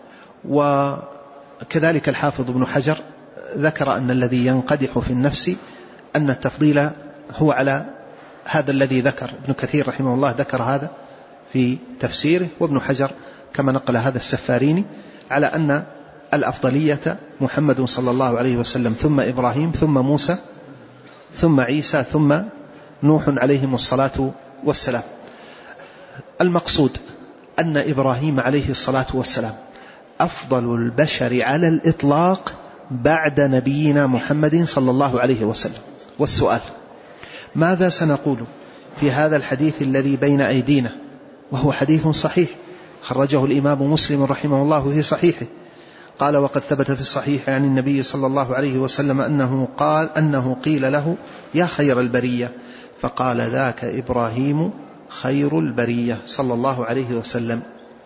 وكذلك الحافظ ابن حجر ذكر أن الذي ينقدح في النفس أن التفضيل هو على هذا الذي ذكر. ابن كثير رحمه الله ذكر هذا في تفسيره، وابن حجر كما نقل هذا السفاريني على أن الأفضلية محمد صلى الله عليه وسلم ثم إبراهيم ثم موسى ثم عيسى ثم نوح عليهم الصلاة والسلام. المقصود أن إبراهيم عليه الصلاة والسلام أفضل البشر على الإطلاق بعد نبينا محمد صلى الله عليه وسلم. والسؤال: ماذا سنقول في هذا الحديث الذي بين أيدينا، وهو حديث صحيح خرجه الإمام مسلم رحمه الله في صحيحه، قال: وقد ثبت في الصحيح عن النبي صلى الله عليه وسلم أنه قال أنه قيل له: يا خير البرية، فقال: ذاك إبراهيم خير البرية صلى الله عليه وسلم.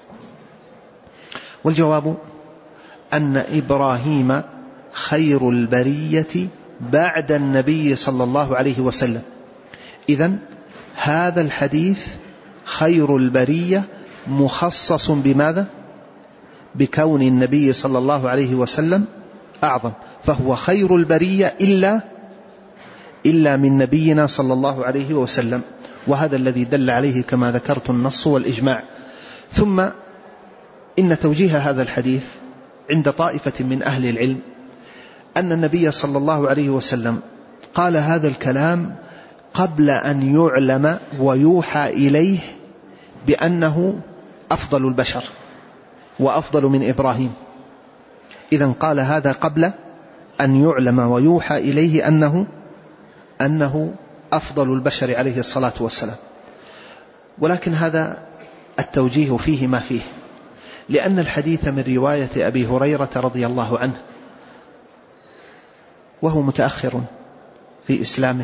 والجواب أن إبراهيم خير البرية بعد النبي صلى الله عليه وسلم. إذن هذا الحديث خير البرية مخصص بماذا؟ بكون النبي صلى الله عليه وسلم أعظم، فهو خير البرية إلا إلا من نبينا صلى الله عليه وسلم، وهذا الذي دل عليه كما ذكرت النص والإجماع. ثم إن توجيه هذا الحديث عند طائفة من أهل العلم أن النبي صلى الله عليه وسلم قال هذا الكلام قبل أن يعلم ويوحى إليه بأنه أفضل البشر وأفضل من إبراهيم. إذن قال هذا قبل أن يعلم ويوحى إليه أنه أنه أفضل البشر عليه الصلاة والسلام. ولكن هذا التوجيه فيه ما فيه، لأن الحديث من رواية أبي هريرة رضي الله عنه، وهو متأخر في إسلامه،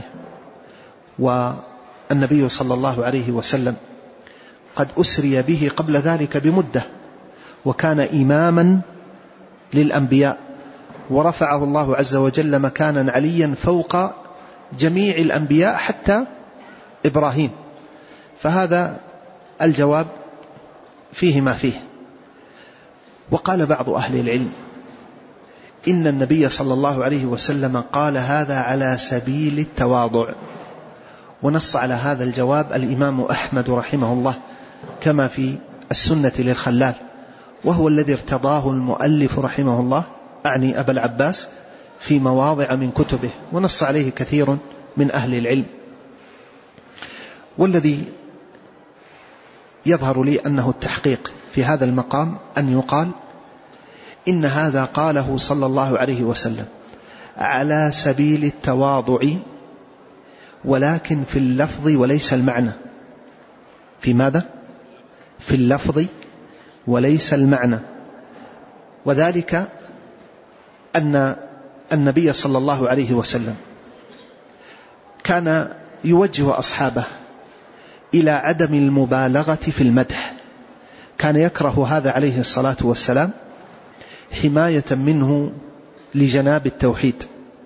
والنبي صلى الله عليه وسلم قد أسري به قبل ذلك بمدة، وكان إماما للأنبياء، ورفعه الله عز وجل مكانا عليا فوق جميع الأنبياء حتى إبراهيم. فهذا الجواب فيه ما فيه. وقال بعض أهل العلم إن النبي صلى الله عليه وسلم قال هذا على سبيل التواضع، ونص على هذا الجواب الإمام أحمد رحمه الله كما في السنة للخلال، وهو الذي ارتضاه المؤلف رحمه الله، أعني أبا العباس، في مواضع من كتبه، ونص عليه كثير من أهل العلم. والذي يظهر لي أنه التحقيق في هذا المقام أن يقال إن هذا قاله صلى الله عليه وسلم على سبيل التواضع، ولكن في اللفظ وليس المعنى. في ماذا؟ في اللفظ وليس المعنى. وذلك أن النبي صلى الله عليه وسلم كان يوجه أصحابه إلى عدم المبالغة في المدح، كان يكره هذا عليه الصلاة والسلام حماية منه لجناب التوحيد،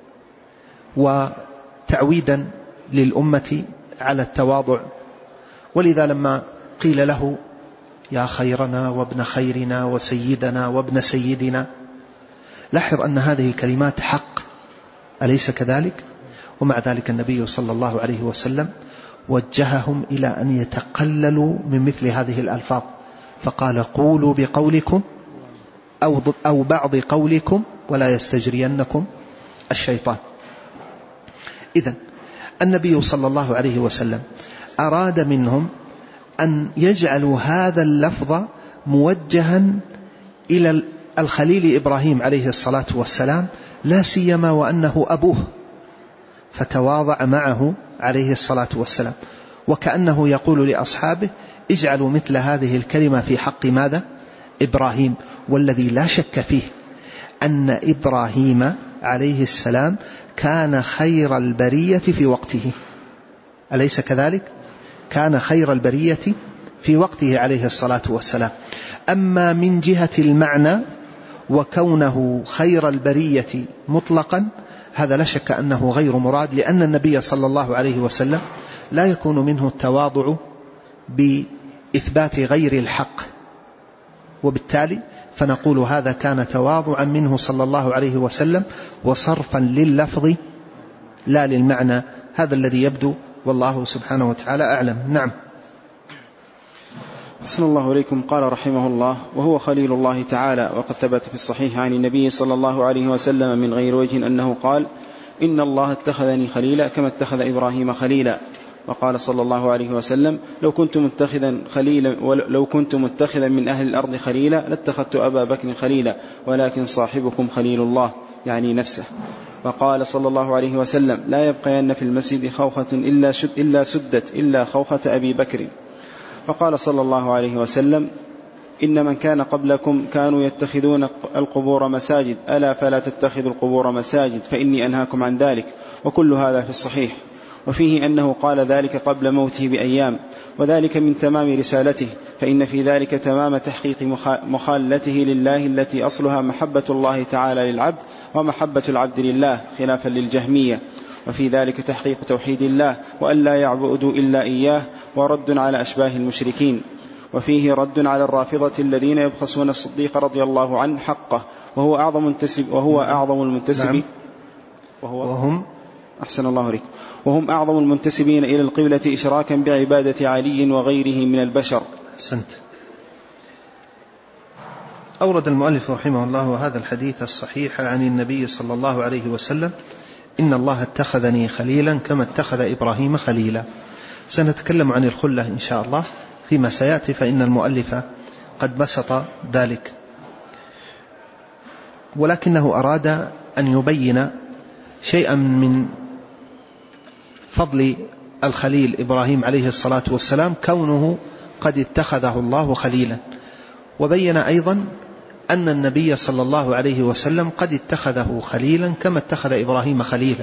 وتعويدا للأمة على التواضع. ولذا لما قيل له يا خيرنا وابن خيرنا وسيدنا وابن سيدنا، لاحظ أن هذه الكلمات حق، أليس كذلك؟ ومع ذلك النبي صلى الله عليه وسلم وجههم إلى أن يتقللوا من مثل هذه الألفاظ، فقال قولوا بقولكم أو, أو بعض قولكم ولا يستجرينكم الشيطان. إذن النبي صلى الله عليه وسلم أراد منهم أن يجعلوا هذا اللفظ موجها إلى الخليل إبراهيم عليه الصلاة والسلام، لا سيما وأنه أبوه، فتواضع معه عليه الصلاة والسلام، وكأنه يقول لأصحابه اجعلوا مثل هذه الكلمة في حق ماذا؟ إبراهيم. والذي لا شك فيه أن إبراهيم عليه السلام كان خير البرية في وقته، أليس كذلك؟ كان خير البرية في وقته عليه الصلاة والسلام. أما من جهة المعنى وكونه خير البرية مطلقا، هذا لا شك أنه غير مراد، لأن النبي صلى الله عليه وسلم لا يكون منه التواضع بإثبات غير الحق، وبالتالي فنقول هذا كان تواضعا منه صلى الله عليه وسلم وصرفا لللفظ لا للمعنى. هذا الذي يبدو، والله سبحانه وتعالى أعلم. نعم. أحسن الله إليكم. قال رحمه الله: وهو خليل الله تعالى. وقد ثبت في الصحيح عن النبي صلى الله عليه وسلم من غير وجه أنه قال: إن الله اتخذني خليلا كما اتخذ إبراهيم خليلا. وقال صلى الله عليه وسلم: لو كنت متخذا خليلا ولو كنت متخذا من أهل الأرض خليلا لاتخذت أبا بكر خليلا، ولكن صاحبكم خليل الله، يعني نفسه. وقال صلى الله عليه وسلم: لا يبقين في المسجد خوخة إلا, شد إلا سدت إلا خوخة أبي بكر. وقال صلى الله عليه وسلم: إن من كان قبلكم كانوا يتخذون القبور مساجد، ألا فلا تتخذوا القبور مساجد فإني أنهاكم عن ذلك. وكل هذا في الصحيح. وفيه أنه قال ذلك قبل موته بأيام، وذلك من تمام رسالته، فإن في ذلك تمام تحقيق مخالته لله التي أصلها محبة الله تعالى للعبد ومحبة العبد لله، خلافا للجهمية. وفي ذلك تحقيق توحيد الله وأن لا يعبدوا إلا إياه، ورد على أشباه المشركين. وفيه رد على الرافضة الذين يبخسون الصديق رضي الله عنه حقه، وهو أعظم منتسب وهو أعظم المنتسب نعم. وهو وهم أحسن الله عليكم وهم أعظم المنتسبين إلى القبلة إشراكا بعبادة علي وغيره من البشر. أحسنت. أورد المؤلف رحمه الله هذا الحديث الصحيح عن النبي صلى الله عليه وسلم: إن الله اتخذني خليلا كما اتخذ إبراهيم خليلا. سنتكلم عن الخلة إن شاء الله فيما سيأتي، فإن المؤلف قد بسط ذلك، ولكنه أراد أن يبين شيئا من فضل الخليل إبراهيم عليه الصلاة والسلام، كونه قد اتخذه الله خليلا. وبين أيضا أن النبي صلى الله عليه وسلم قد اتخذه خليلا كما اتخذ إبراهيم خليلا.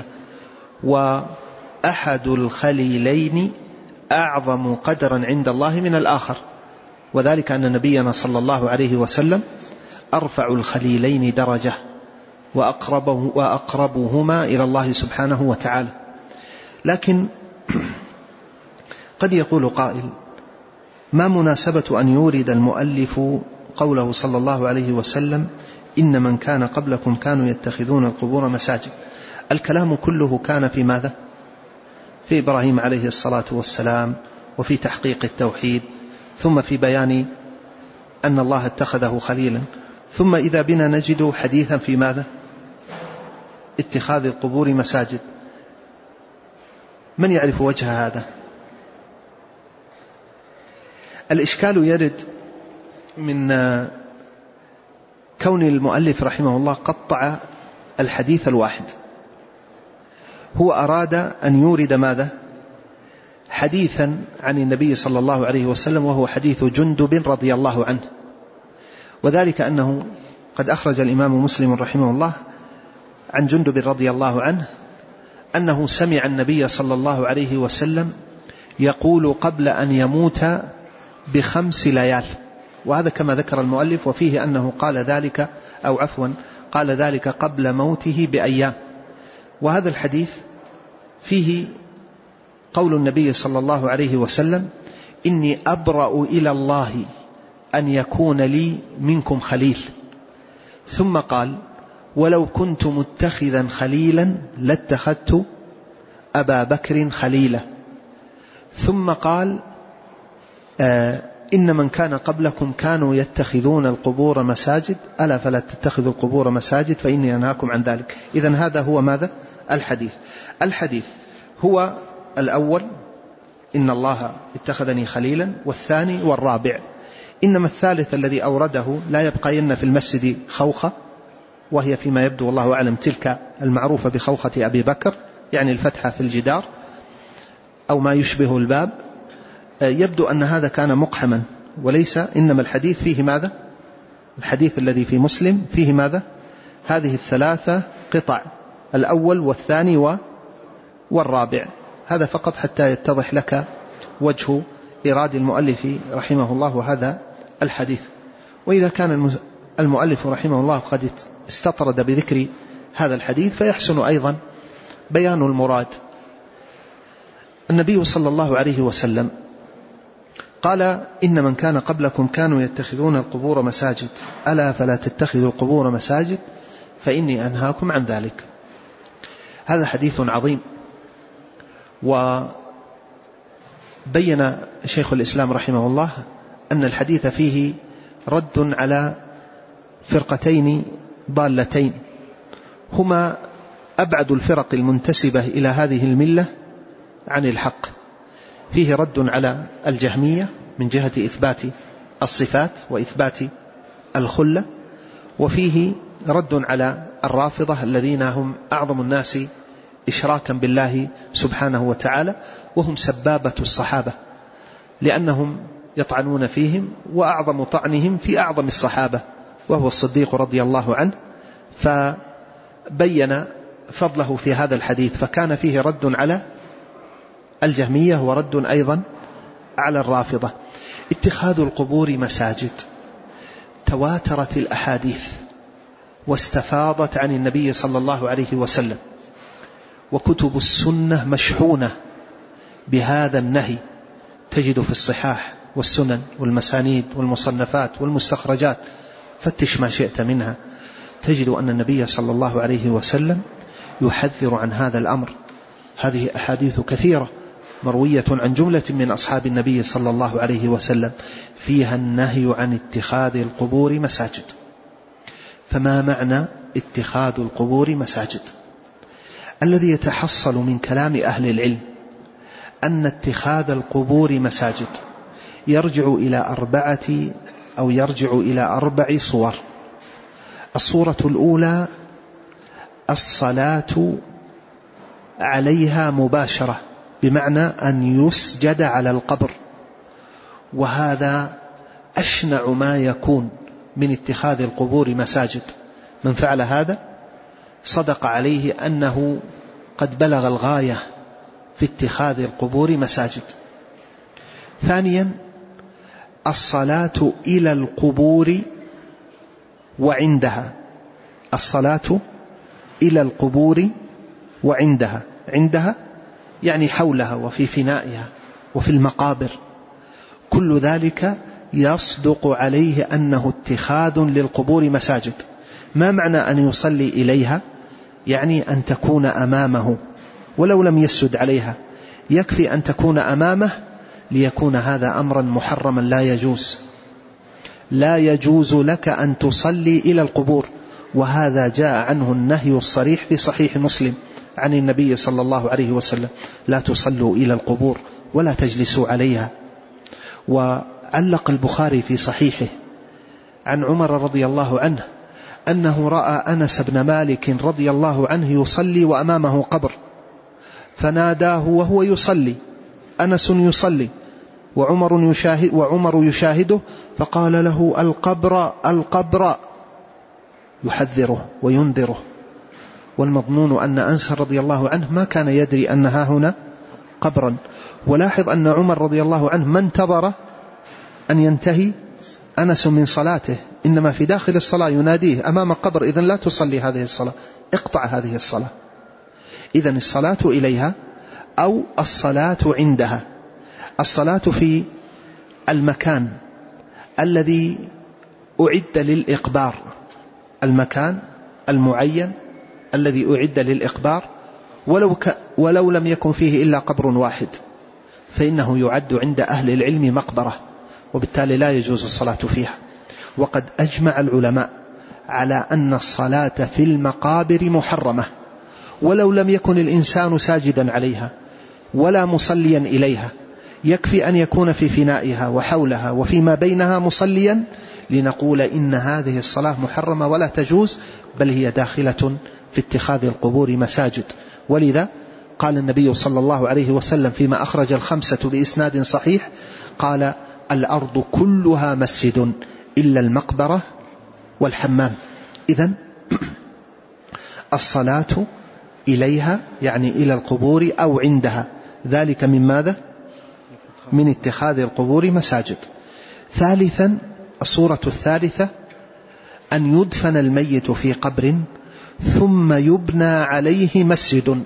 وأحد الخليلين أعظم قدرا عند الله من الآخر، وذلك أن نبينا صلى الله عليه وسلم أرفع الخليلين درجة وأقربه وأقربهما إلى الله سبحانه وتعالى. لكن قد يقول قائل: ما مناسبة أن يورد المؤلف قوله صلى الله عليه وسلم: إن من كان قبلكم كانوا يتخذون القبور مساجد؟ الكلام كله كان في ماذا؟ في إبراهيم عليه الصلاة والسلام، وفي تحقيق التوحيد، ثم في بيان أن الله اتخذه خليلا، ثم إذا بنا نجد حديثا في ماذا؟ اتخاذ القبور مساجد. من يعرف وجه هذا؟ الإشكال يرد من كون المؤلف رحمه الله قطع الحديث الواحد. هو أراد أن يورد ماذا؟ حديثا عن النبي صلى الله عليه وسلم، وهو حديث جندب رضي الله عنه، وذلك أنه قد أخرج الإمام مسلم رحمه الله عن جندب رضي الله عنه أنه سمع النبي صلى الله عليه وسلم يقول قبل أن يموت بخمس ليال، وهذا كما ذكر المؤلف، وفيه أنه قال ذلك أو عفوا قال ذلك قبل موته بأيام. وهذا الحديث فيه قول النبي صلى الله عليه وسلم: إني أبرأ إلى الله أن يكون لي منكم خليل. ثم قال: ولو كنت متخذا خليلا لاتخذت أبا بكر خليلا. ثم قال: آه إن من كان قبلكم كانوا يتخذون القبور مساجد، ألا فلا تتخذوا القبور مساجد فإني أنهاكم عن ذلك. إذن هذا هو ماذا؟ الحديث. الحديث هو الأول: إن الله اتخذني خليلا، والثاني والرابع. إنما الثالث الذي أورده: لا يبقين في المسجد خوخة، وهي فيما يبدو والله أعلم تلك المعروفة بخوخة أبي بكر، يعني الفتحة في الجدار أو ما يشبه الباب. يبدو أن هذا كان مقحما وليس، إنما الحديث فيه ماذا؟ الحديث الذي في مسلم فيه ماذا؟ هذه الثلاثة قطع، الأول والثاني والرابع. هذا فقط حتى يتضح لك وجه إرادة المؤلف رحمه الله هذا الحديث. وإذا كان المؤلف رحمه الله قد استطرد بذكر هذا الحديث فيحسن أيضا بيان المراد. النبي صلى الله عليه وسلم قال: إن من كان قبلكم كانوا يتخذون القبور مساجد، ألا فلا تتخذوا القبور مساجد فإني أنهاكم عن ذلك. هذا حديث عظيم، وبين شيخ الإسلام رحمه الله أن الحديث فيه رد على فرقتين ضالتين هما أبعد الفرق المنتسبة إلى هذه الملة عن الحق. فيه رد على الجهمية من جهة إثبات الصفات وإثبات الخلة، وفيه رد على الرافضة الذين هم أعظم الناس إشراكا بالله سبحانه وتعالى، وهم سبابة الصحابة لأنهم يطعنون فيهم، وأعظم طعنهم في أعظم الصحابة وهو الصديق رضي الله عنه، فبين فضله في هذا الحديث. فكان فيه رد على الجهمية ورد أيضا على الرافضة. اتخاذ القبور مساجد، تواترت الأحاديث واستفاضت عن النبي صلى الله عليه وسلم، وكتب السنة مشحونة بهذا النهي، تجد في الصحاح والسنن والمسانيد والمصنفات والمستخرجات، فتش ما شئت منها، تجد أن النبي صلى الله عليه وسلم يحذر عن هذا الأمر. هذه أحاديث كثيرة مروية عن جملة من أصحاب النبي صلى الله عليه وسلم فيها النهي عن اتخاذ القبور مساجد. فما معنى اتخاذ القبور مساجد؟ الذي يتحصل من كلام أهل العلم أن اتخاذ القبور مساجد يرجع إلى أربعة أو يرجع إلى أربع صور. الصورة الأولى الصلاة عليها مباشرة، بمعنى أن يسجد على القبر، وهذا أشنع ما يكون من اتخاذ القبور مساجد. من فعل هذا صدق عليه أنه قد بلغ الغاية في اتخاذ القبور مساجد. ثانيا الصلاة إلى القبور وعندها، الصلاة إلى القبور وعندها، عندها يعني حولها وفي فنائها وفي المقابر، كل ذلك يصدق عليه أنه اتخاذ للقبور مساجد. ما معنى أن يصلي إليها؟ يعني أن تكون أمامه ولو لم يسجد عليها، يكفي أن تكون أمامه ليكون هذا أمرا محرما لا يجوز. لا يجوز لك أن تصلي إلى القبور، وهذا جاء عنه النهي الصريح في صحيح مسلم عن النبي صلى الله عليه وسلم: لا تصلوا إلى القبور ولا تجلسوا عليها. وعلق البخاري في صحيحه عن عمر رضي الله عنه أنه رأى أنس بن مالك رضي الله عنه يصلي وأمامه قبر، فناداه وهو يصلي، أنس يصلي وعمر يشاهد وعمر يشاهده، فقال له: القبر القبر، يحذره وينذره. والمضمون أن أنس رضي الله عنه ما كان يدري أنها هنا قبرا. ولاحظ أن عمر رضي الله عنه ما انتظر أن ينتهي أنس من صلاته، إنما في داخل الصلاة يناديه: أمام قبر، إذن لا تصلي هذه الصلاة، اقطع هذه الصلاة. إذن الصلاة إليها أو الصلاة عندها. الصلاة في المكان الذي أعد للإقبار، المكان المعين الذي أعد للإقبار، ولو, ك ولو لم يكن فيه إلا قبر واحد فإنه يعد عند أهل العلم مقبرة، وبالتالي لا يجوز الصلاة فيها. وقد أجمع العلماء على أن الصلاة في المقابر محرمة، ولو لم يكن الإنسان ساجدا عليها ولا مصليا إليها، يكفي أن يكون في فنائها وحولها وفيما بينها مصليا لنقول إن هذه الصلاة محرمة ولا تجوز، بل هي داخلة في اتخاذ القبور مساجد. ولذا قال النبي صلى الله عليه وسلم فيما أخرج الخمسة بإسناد صحيح، قال: الأرض كلها مسجد إلا المقبرة والحمام. إذن الصلاة إليها يعني إلى القبور أو عندها، ذلك من ماذا؟ من اتخاذ القبور مساجد. ثالثا الصورة الثالثة أن يدفن الميت في قبر ثم يبنى عليه مسجد،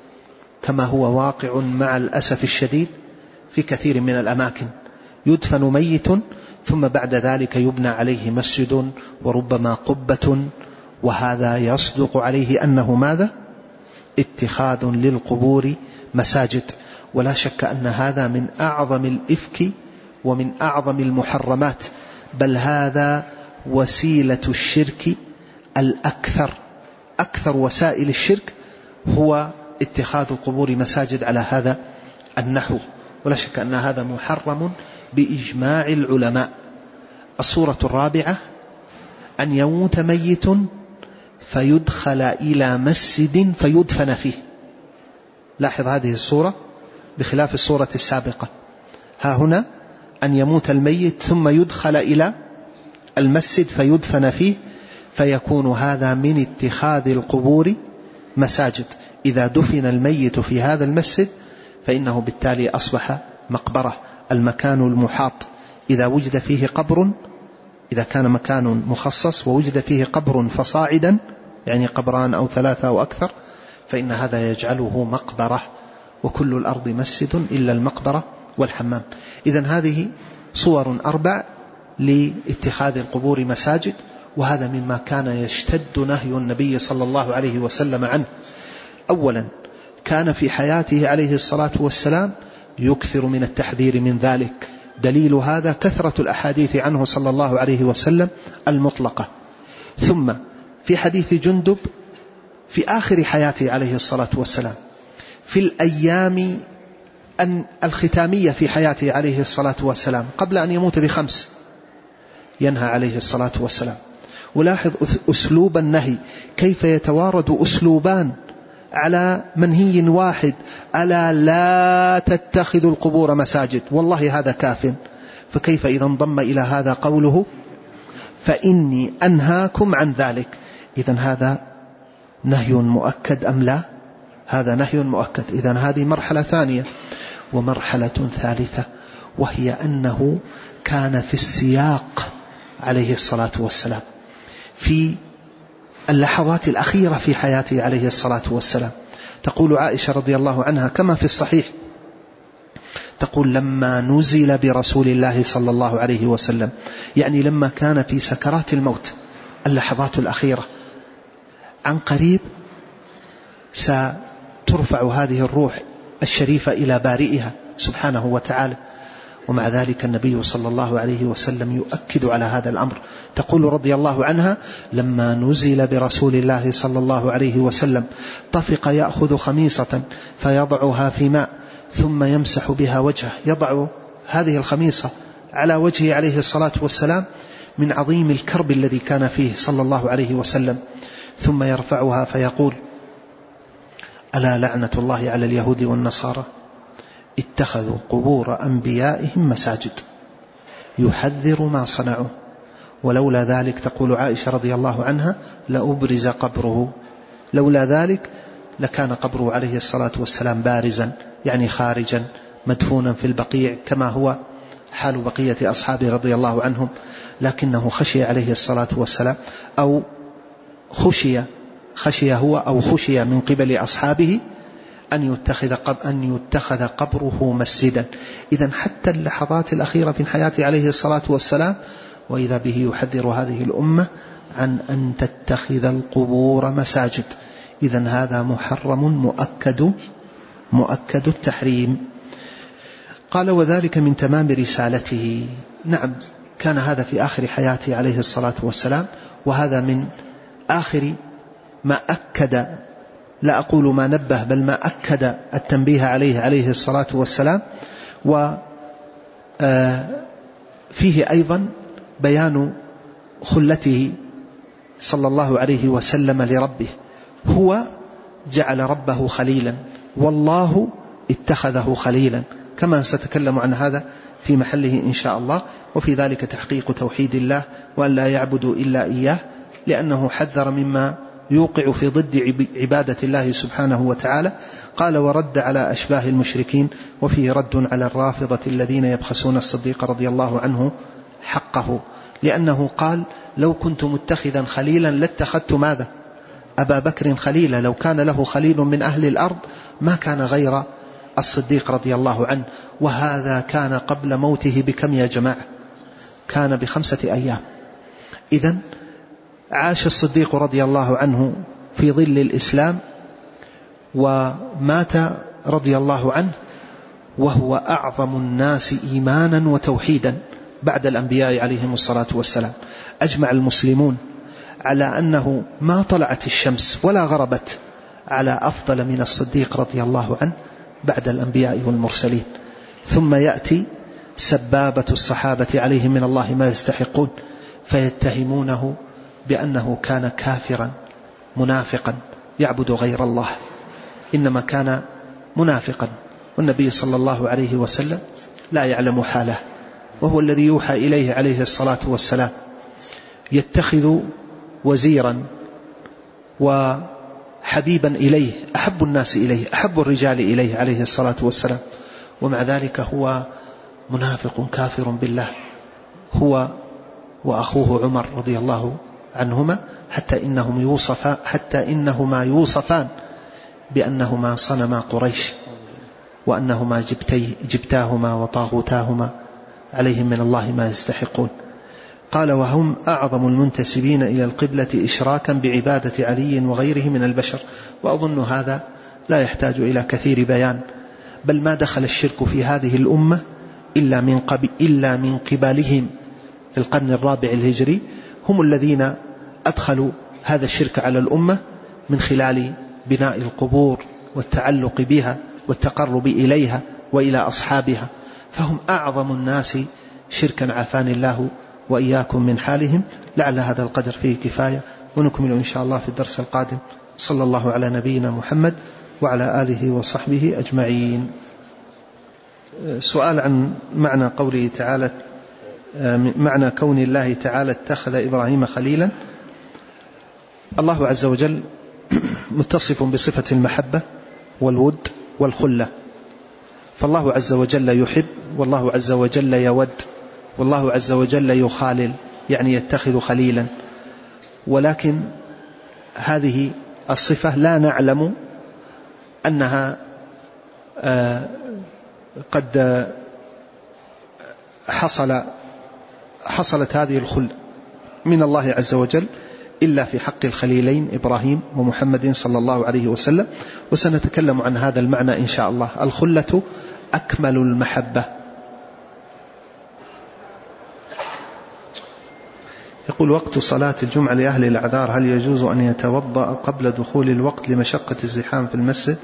كما هو واقع مع الأسف الشديد في كثير من الأماكن، يدفن ميت ثم بعد ذلك يبنى عليه مسجد وربما قبة، وهذا يصدق عليه أنه ماذا؟ اتخاذ للقبور مساجد. ولا شك أن هذا من أعظم الإفك ومن أعظم المحرمات، بل هذا وسيلة الشرك الأكثر. أكثر وسائل الشرك هو اتخاذ القبور مساجد على هذا النحو، ولا شك أن هذا محرم بإجماع العلماء. الصورة الرابعة أن يموت ميت فيدخل إلى مسجد فيدفن فيه. لاحظ هذه الصورة بخلاف الصورة السابقة. ها هنا أن يموت الميت ثم يدخل إلى المسجد فيدفن فيه، فيكون هذا من اتخاذ القبور مساجد. إذا دفن الميت في هذا المسجد فإنه بالتالي أصبح مقبرة. المكان المحاط إذا وجد فيه قبر، إذا كان مكان مخصص ووجد فيه قبر فصاعدا، يعني قبران أو ثلاثة أو أكثر، فإن هذا يجعله مقبرة. وكل الأرض مسجد إلا المقبرة والحمام. إذن هذه صور أربع لاتخاذ القبور مساجد، وهذا مما كان يشتد نهي النبي صلى الله عليه وسلم عنه. أولا كان في حياته عليه الصلاة والسلام يكثر من التحذير من ذلك. دليل هذا كثرة الأحاديث عنه صلى الله عليه وسلم المطلقة. ثم في حديث جندب في آخر حياته عليه الصلاة والسلام، في الأيام أن الختامية في حياته عليه الصلاة والسلام قبل أن يموت بخمس، ينهى عليه الصلاة والسلام. ولاحظ أسلوب النهي كيف يتوارد أسلوبان على منهي واحد: ألا لا تتخذوا القبور مساجد. والله هذا كاف، فكيف إذا انضم إلى هذا قوله فإني أنهاكم عن ذلك؟ إذن هذا نهي مؤكد أم لا؟ هذا نهي مؤكد. إذن هذه مرحلة ثانية. ومرحلة ثالثة وهي أنه كان في السياق عليه الصلاة والسلام في اللحظات الأخيرة في حياته عليه الصلاة والسلام. تقول عائشة رضي الله عنها كما في الصحيح، تقول: لما نزل برسول الله صلى الله عليه وسلم، يعني لما كان في سكرات الموت، اللحظات الأخيرة، عن قريب سترفع هذه الروح الشريفة إلى بارئها سبحانه وتعالى. ومع ذلك النبي صلى الله عليه وسلم يؤكد على هذا الأمر. تقول رضي الله عنها: لما نزل برسول الله صلى الله عليه وسلم طفق يأخذ خميصة فيضعها في ماء ثم يمسح بها وجهه. يضع هذه الخميصة على وجهه عليه الصلاة والسلام من عظيم الكرب الذي كان فيه صلى الله عليه وسلم، ثم يرفعها فيقول: ألا لعنة الله على اليهود والنصارى اتخذوا قبور أنبيائهم مساجد. يحذر ما صنعوا، ولولا ذلك تقول عائشة رضي الله عنها لأبرز قبره، لولا ذلك لكان قبره عليه الصلاة والسلام بارزا، يعني خارجا مدفونا في البقيع كما هو حال بقية أصحابه رضي الله عنهم. لكنه خشي عليه الصلاة والسلام، أو خشي خشي هو أو خشي من قبل أصحابه أن يتخذ أن يتخذ قبره مسجدا. إذن حتى اللحظات الأخيرة من حياته عليه الصلاة والسلام وإذا به يحذر هذه الأمة عن أن تتخذ القبور مساجد. إذن هذا محرم مؤكد مؤكد التحريم. قال: وذلك من تمام رسالته. نعم، كان هذا في آخر حياته عليه الصلاة والسلام، وهذا من آخر ما أكد، لا أقول ما نبه، بل ما أكد التنبيه عليه عليه الصلاة والسلام. وفيه أيضا بيان خلته صلى الله عليه وسلم لربه. هو جعل ربه خليلا، والله اتخذه خليلا، كما ستكلم عن هذا في محله إن شاء الله. وفي ذلك تحقيق توحيد الله وأن لا يعبدوا إلا إياه، لأنه حذر مما يوقع في ضد عبادة الله سبحانه وتعالى. قال ورد على أشباه المشركين، وفيه رد على الرافضة الذين يبخسون الصديق رضي الله عنه حقه، لأنه قال لو كنت متخذا خليلا لاتخذت ماذا؟ أبا بكر خليلا. لو كان له خليل من أهل الأرض ما كان غير الصديق رضي الله عنه، وهذا كان قبل موته بكم يا جماعة؟ كان بخمسة أيام. إذن عاش الصديق رضي الله عنه في ظل الإسلام، ومات رضي الله عنه وهو أعظم الناس إيمانا وتوحيدا بعد الأنبياء عليهم الصلاة والسلام. أجمع المسلمون على أنه ما طلعت الشمس ولا غربت على أفضل من الصديق رضي الله عنه بعد الأنبياء والمرسلين. ثم يأتي سبابة الصحابة عليهم من الله ما يستحقون، فيتهمونه بأنه كان كافرا منافقا يعبد غير الله، إنما كان منافقا، والنبي صلى الله عليه وسلم لا يعلم حاله، وهو الذي يوحى إليه عليه الصلاة والسلام. يتخذ وزيرا وحبيبا إليه، أحب الناس إليه، أحب الرجال إليه عليه الصلاة والسلام، ومع ذلك هو منافق كافر بالله، هو وأخوه عمر رضي الله عنهما، حتى إنهم يوصفان حتى إنهما يوصفان بأنهما صنما قريش، وأنهما جبتي جبتاهما وطاغوتاهما عليهم من الله ما يستحقون. قال وهم أعظم المنتسبين إلى القبلة إشراكا بعبادة علي وغيره من البشر. وأظن هذا لا يحتاج إلى كثير بيان، بل ما دخل الشرك في هذه الأمة إلا من قبل إلا من قبلهم في القرن الرابع الهجري، هم الذين أدخلوا هذا الشرك على الأمة من خلال بناء القبور والتعلق بها والتقرب إليها وإلى أصحابها، فهم أعظم الناس شركا عافاني الله وإياكم من حالهم. لعل هذا القدر فيه كفاية، ونكمل إن شاء الله في الدرس القادم. صلى الله على نبينا محمد وعلى آله وصحبه أجمعين. سؤال عن معنى قوله تعالى، معنى كون الله تعالى اتخذ إبراهيم خليلا. الله عز وجل متصف بصفة المحبة والود والخلة، فالله عز وجل يحب، والله عز وجل يود، والله عز وجل يخالل، يعني يتخذ خليلا. ولكن هذه الصفة لا نعلم أنها قد حصل حصلت هذه الخلة من الله عز وجل إلا في حق الخليلين إبراهيم ومحمد صلى الله عليه وسلم، وسنتكلم عن هذا المعنى إن شاء الله. الخلة أكمل المحبة. يقول وقت صلاة الجمعة لأهل الأعذار هل يجوز أن يتوضأ قبل دخول الوقت لمشقة الزحام في المسجد؟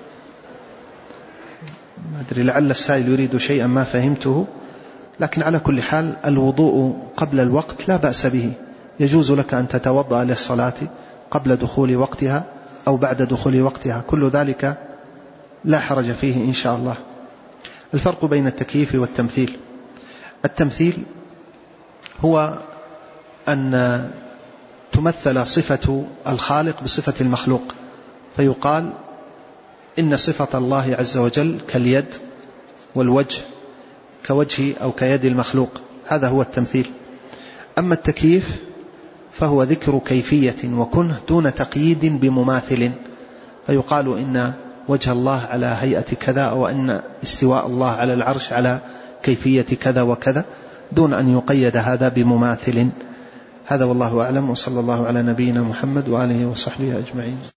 ما أدري، لعل السائل يريد شيئا ما فهمته، لكن على كل حال الوضوء قبل الوقت لا بأس به، يجوز لك أن تتوضأ للصلاة قبل دخول وقتها أو بعد دخول وقتها، كل ذلك لا حرج فيه إن شاء الله. الفرق بين التكييف والتمثيل. التمثيل هو أن تمثل صفة الخالق بصفة المخلوق، فيقال إن صفة الله عز وجل كاليد والوجه كوجه أو كيد المخلوق، هذا هو التمثيل. أما التكييف فهو ذكر كيفية وكنه دون تقييد بمماثل، فيقال إن وجه الله على هيئة كذا، أو أن استواء الله على العرش على كيفية كذا وكذا، دون أن يقيد هذا بمماثل. هذا والله أعلم، وصلى الله على نبينا محمد وآله وصحبه أجمعين.